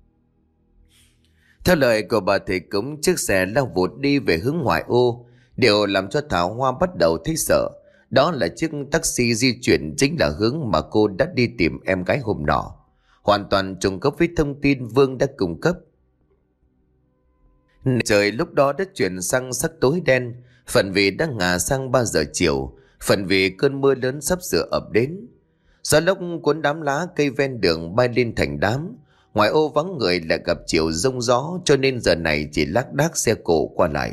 Theo lời của bà thầy cúng, chiếc xe lao vụt đi về hướng ngoại ô. Điều làm cho Thảo Hoa bắt đầu thấy sợ, đó là chiếc taxi di chuyển chính là hướng mà cô đã đi tìm em gái hôm nọ, hoàn toàn trùng khớp với thông tin Vương đã cung cấp. Trời lúc đó đã chuyển sang sắc tối đen, phần vì đã ngả sang ba giờ chiều, phần vì cơn mưa lớn sắp sửa ập đến. Gió lốc cuốn đám lá cây ven đường bay lên thành đám. Ngoài ô vắng người lại gặp chiều rông gió, cho nên giờ này chỉ lác đác xe cộ qua lại.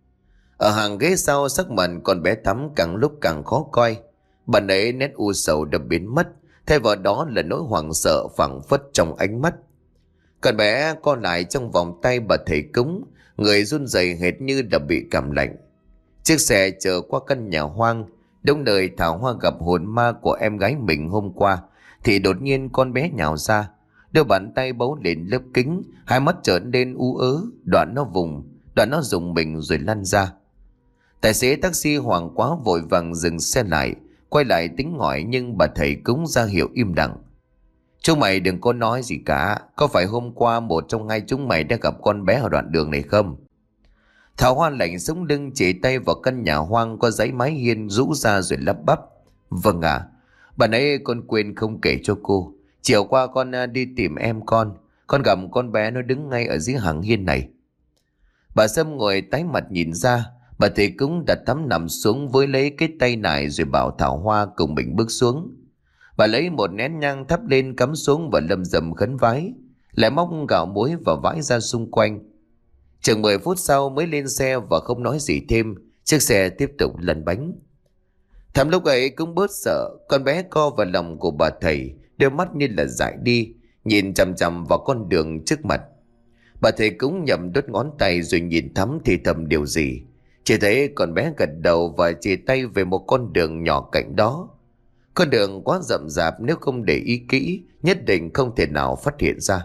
Ở hàng ghế sau, sắc mặt con bé Thắm càng lúc càng khó coi. Bà ấy nét u sầu đã biến mất, thay vào đó là nỗi hoảng sợ phảng phất trong ánh mắt. Con bé co lại trong vòng tay bà thầy cúng, người run rẩy hệt như đã bị cảm lạnh. Chiếc xe chở qua căn nhà hoang, đúng nơi Thảo Hoa gặp hồn ma của em gái mình hôm qua, thì đột nhiên con bé nhào ra, đưa bàn tay bấu lên lớp kính, hai mắt trở nên u ớ, đoạn nó vùng, đoạn nó rùng mình rồi lăn ra. Tài xế taxi hoảng quá vội vàng dừng xe lại, quay lại tính hỏi, nhưng bà thầy cúng ra hiệu im lặng. "Chúng mày đừng có nói gì cả, có phải hôm qua một trong hai chúng mày đã gặp con bé ở đoạn đường này không?" Thảo Hoa lạnh sống lưng, chỉ tay vào căn nhà hoang có dãy mái hiên rũ ra rồi lắp bắp: "Vâng ạ, à, bạn ấy con quên không kể cho cô. Chiều qua con đi tìm em con, con gặp con bé nó đứng ngay ở dưới hàng hiên này." Bà Sâm ngồi tái mặt nhìn ra. Bà thầy cúng đặt Thắm nằm xuống với lấy cái tay nải rồi bảo Thảo Hoa cùng mình bước xuống. Bà lấy một nén nhang thắp lên cắm xuống và lầm rầm khấn vái, lại móc gạo muối và vãi ra xung quanh. Chừng mười phút sau mới lên xe và không nói gì thêm, chiếc xe tiếp tục lăn bánh. Thắm lúc ấy cũng bớt sợ, con bé co vào lòng của bà thầy, đôi mắt như là dại đi, nhìn chằm chằm vào con đường trước mặt. Bà thầy cũng nhầm đốt ngón tay rồi nhìn Thắm thì thầm điều gì. Chỉ thấy con bé gật đầu và chỉ tay về một con đường nhỏ cạnh đó. Con đường quá rậm rạp, nếu không để ý kỹ nhất định không thể nào phát hiện ra.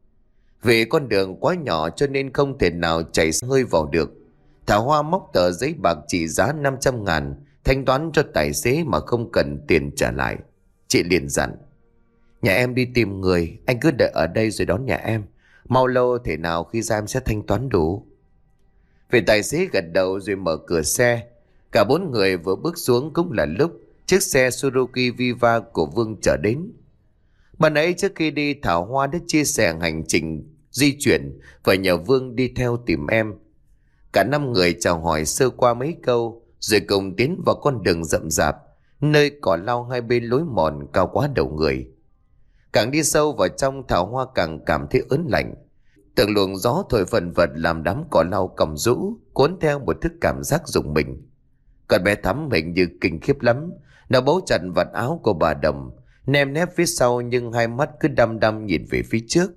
Vì con đường quá nhỏ cho nên không thể nào chạy hơi vào được. Thảo Hoa móc tờ giấy bạc trị giá năm trăm ngàn thanh toán cho tài xế mà không cần tiền trả lại. Chị liền dặn: "Nhà em đi tìm người, anh cứ đợi ở đây rồi đón nhà em. Mau lâu thể nào khi ra em sẽ thanh toán đủ." Vị tài xế gật đầu rồi mở cửa xe. Cả bốn người vừa bước xuống cũng là lúc chiếc xe Suzuki Viva của Vương chở đến. Ban ấy trước khi đi, Thảo Hoa đã chia sẻ hành trình di chuyển và nhờ Vương đi theo tìm em. Cả năm người chào hỏi sơ qua mấy câu rồi cùng tiến vào con đường rậm rạp, nơi cỏ lau hai bên lối mòn cao quá đầu người. Càng đi sâu vào trong, Thảo Hoa càng cảm thấy ớn lạnh. Từng luồng gió thổi phần phật làm đám cỏ lau còng rũ, cuốn theo một thứ cảm giác rùng mình. Con bé Thắm hình như kinh khiếp lắm. Nó bấu chặt vạt áo của bà Đồng, ném nép phía sau, nhưng hai mắt cứ đăm đăm nhìn về phía trước.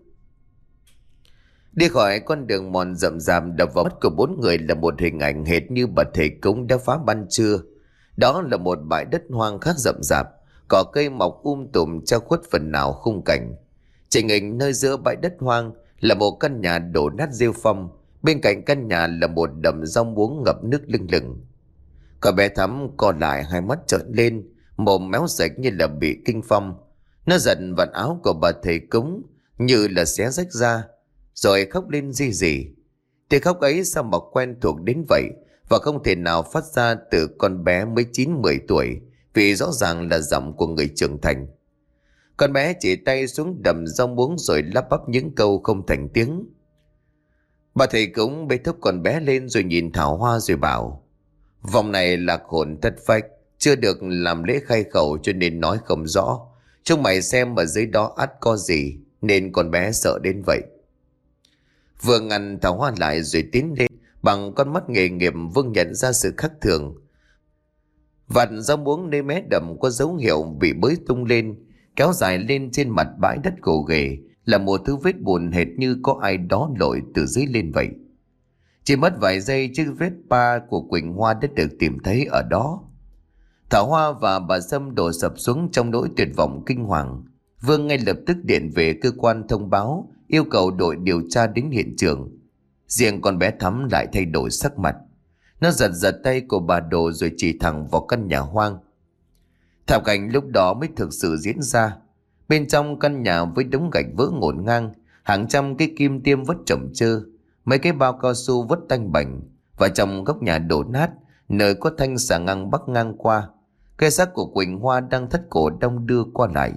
Đi khỏi con đường mòn rậm rạp, đập vào mắt của bốn người là một hình ảnh hệt như bà thầy cúng đã phá ban trưa. Đó là một bãi đất hoang khá rậm rạp, cỏ cây mọc um tùm che khuất phần nào khung cảnh. Trình hình nơi giữa bãi đất hoang là một căn nhà đổ nát rêu phong, bên cạnh căn nhà là một đầm rau muống ngập nước lưng lửng. Con bé Thắm co lại, hai mắt trợn lên, mồm méo sạch như là bị kinh phong. Nó giận vạt áo của bà thầy cúng như là xé rách ra, rồi khóc lên rì rì. Tiếng khóc ấy sao mà quen thuộc đến vậy, và không thể nào phát ra từ con bé mới chín mười tuổi, vì rõ ràng là giọng của người trưởng thành. Con bé chỉ tay xuống đầm rau muống rồi lắp bắp những câu không thành tiếng. Bà thầy cúng bế thúc con bé lên rồi nhìn Thảo Hoa rồi bảo: vòng này lạc hồn thất phách, chưa được làm lễ khai khẩu cho nên nói không rõ. Chúng mày xem ở dưới đó ắt có gì, nên con bé sợ đến vậy. Vừa ngăn Thảo Hoa lại rồi tiến lên, bằng con mắt nghề nghiệp Vương nhận ra sự khác thường. Vạt rau muống nơi mé đầm có dấu hiệu bị bới tung lên, kéo dài lên trên mặt bãi đất gồ ghề, là một thứ vết buồn hệt như có ai đó lội từ dưới lên vậy. Chỉ mất vài giây chiếc vết pa của Quỳnh Hoa đã được tìm thấy ở đó. Thảo Hoa và bà Sâm đổ sập xuống trong nỗi tuyệt vọng kinh hoàng. Vương ngay lập tức điện về cơ quan thông báo, yêu cầu đội điều tra đến hiện trường. Riêng con bé Thắm lại thay đổi sắc mặt. Nó giật giật tay của bà Đồ rồi chỉ thẳng vào căn nhà hoang. Thảm cảnh lúc đó mới thực sự diễn ra. Bên trong căn nhà với đống gạch vỡ ngổn ngang, hàng trăm cái kim tiêm vứt chồng chơ, mấy cái bao cao su vứt tanh bành, và trong góc nhà đổ nát, nơi có thanh xà ngang bắc ngang qua, cái xác của Quỳnh Hoa đang thất cổ đong đưa qua lại.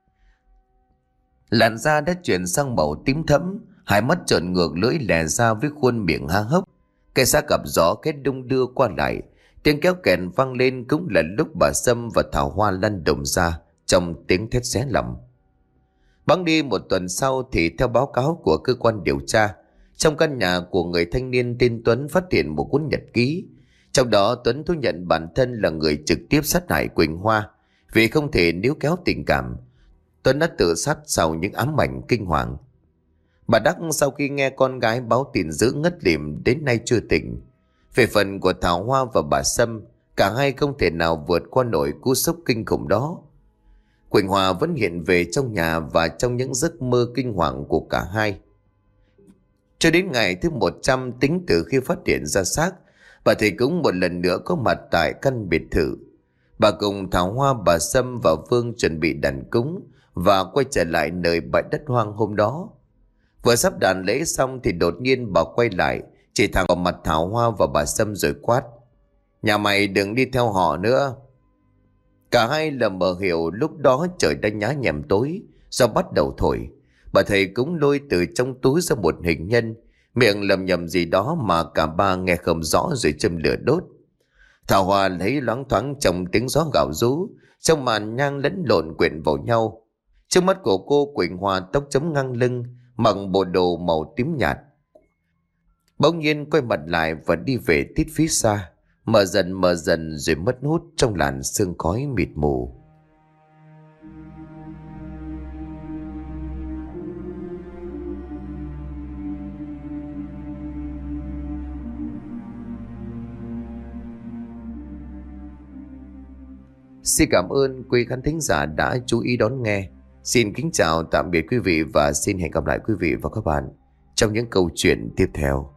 Làn da đã chuyển sang màu tím thẫm, hai mắt trợn ngược, lưỡi lè ra với khuôn miệng há hốc. Cái xác gặp gió kết đung đưa qua lại, tiếng kéo kèn vang lên cũng là lúc bà Sâm và Thảo Hoa lăn đồng ra trong tiếng thét xé lòng. Bẵng đi một tuần sau thì theo báo cáo của cơ quan điều tra, trong căn nhà của người thanh niên tên Tuấn phát hiện một cuốn nhật ký. Trong đó Tuấn thú nhận bản thân là người trực tiếp sát hại Quỳnh Hoa. Vì không thể níu kéo tình cảm, Tuấn đã tự sát sau những ám ảnh kinh hoàng. Bà Đắc sau khi nghe con gái báo tin dữ ngất lịm đến nay chưa tỉnh. Về phần của Thảo Hoa và bà Sâm, cả hai không thể nào vượt qua nổi cú sốc kinh khủng đó. Quỳnh Hoa vẫn hiện về trong nhà và trong những giấc mơ kinh hoàng của cả hai. Cho đến ngày thứ một trăm tính từ khi phát hiện ra xác, bà thầy cũng một lần nữa có mặt tại căn biệt thự. Bà cùng Thảo Hoa, bà Sâm và Vương chuẩn bị đàn cúng và quay trở lại nơi bãi đất hoang hôm đó. Vừa sắp đàn lễ xong thì đột nhiên bà quay lại, chỉ thẳng vào mặt Thảo Hoa và bà Sâm rồi quát: nhà mày đừng đi theo họ nữa. Cả hai lờ mờ hiểu lúc đó trời đã nhá nhem tối, gió bắt đầu thổi. Bà thầy cũng lôi từ trong túi ra một hình nhân, miệng lầm nhầm gì đó mà cả ba nghe không rõ rồi châm lửa đốt. Thảo Hoa lấy loáng thoáng trong tiếng gió gào rú, trong màn nhang lẫn lộn quyện vào nhau. Trước mắt của cô Quỳnh Hoa tóc chấm ngang lưng, mặc bộ đồ màu tím nhạt, bỗng nhiên quay mặt lại và đi về tít phía xa, mờ dần mờ dần rồi mất hút trong làn sương khói mịt mù. Xin cảm ơn quý khán thính giả đã chú ý đón nghe. Xin kính chào tạm biệt quý vị và xin hẹn gặp lại quý vị và các bạn trong những câu chuyện tiếp theo.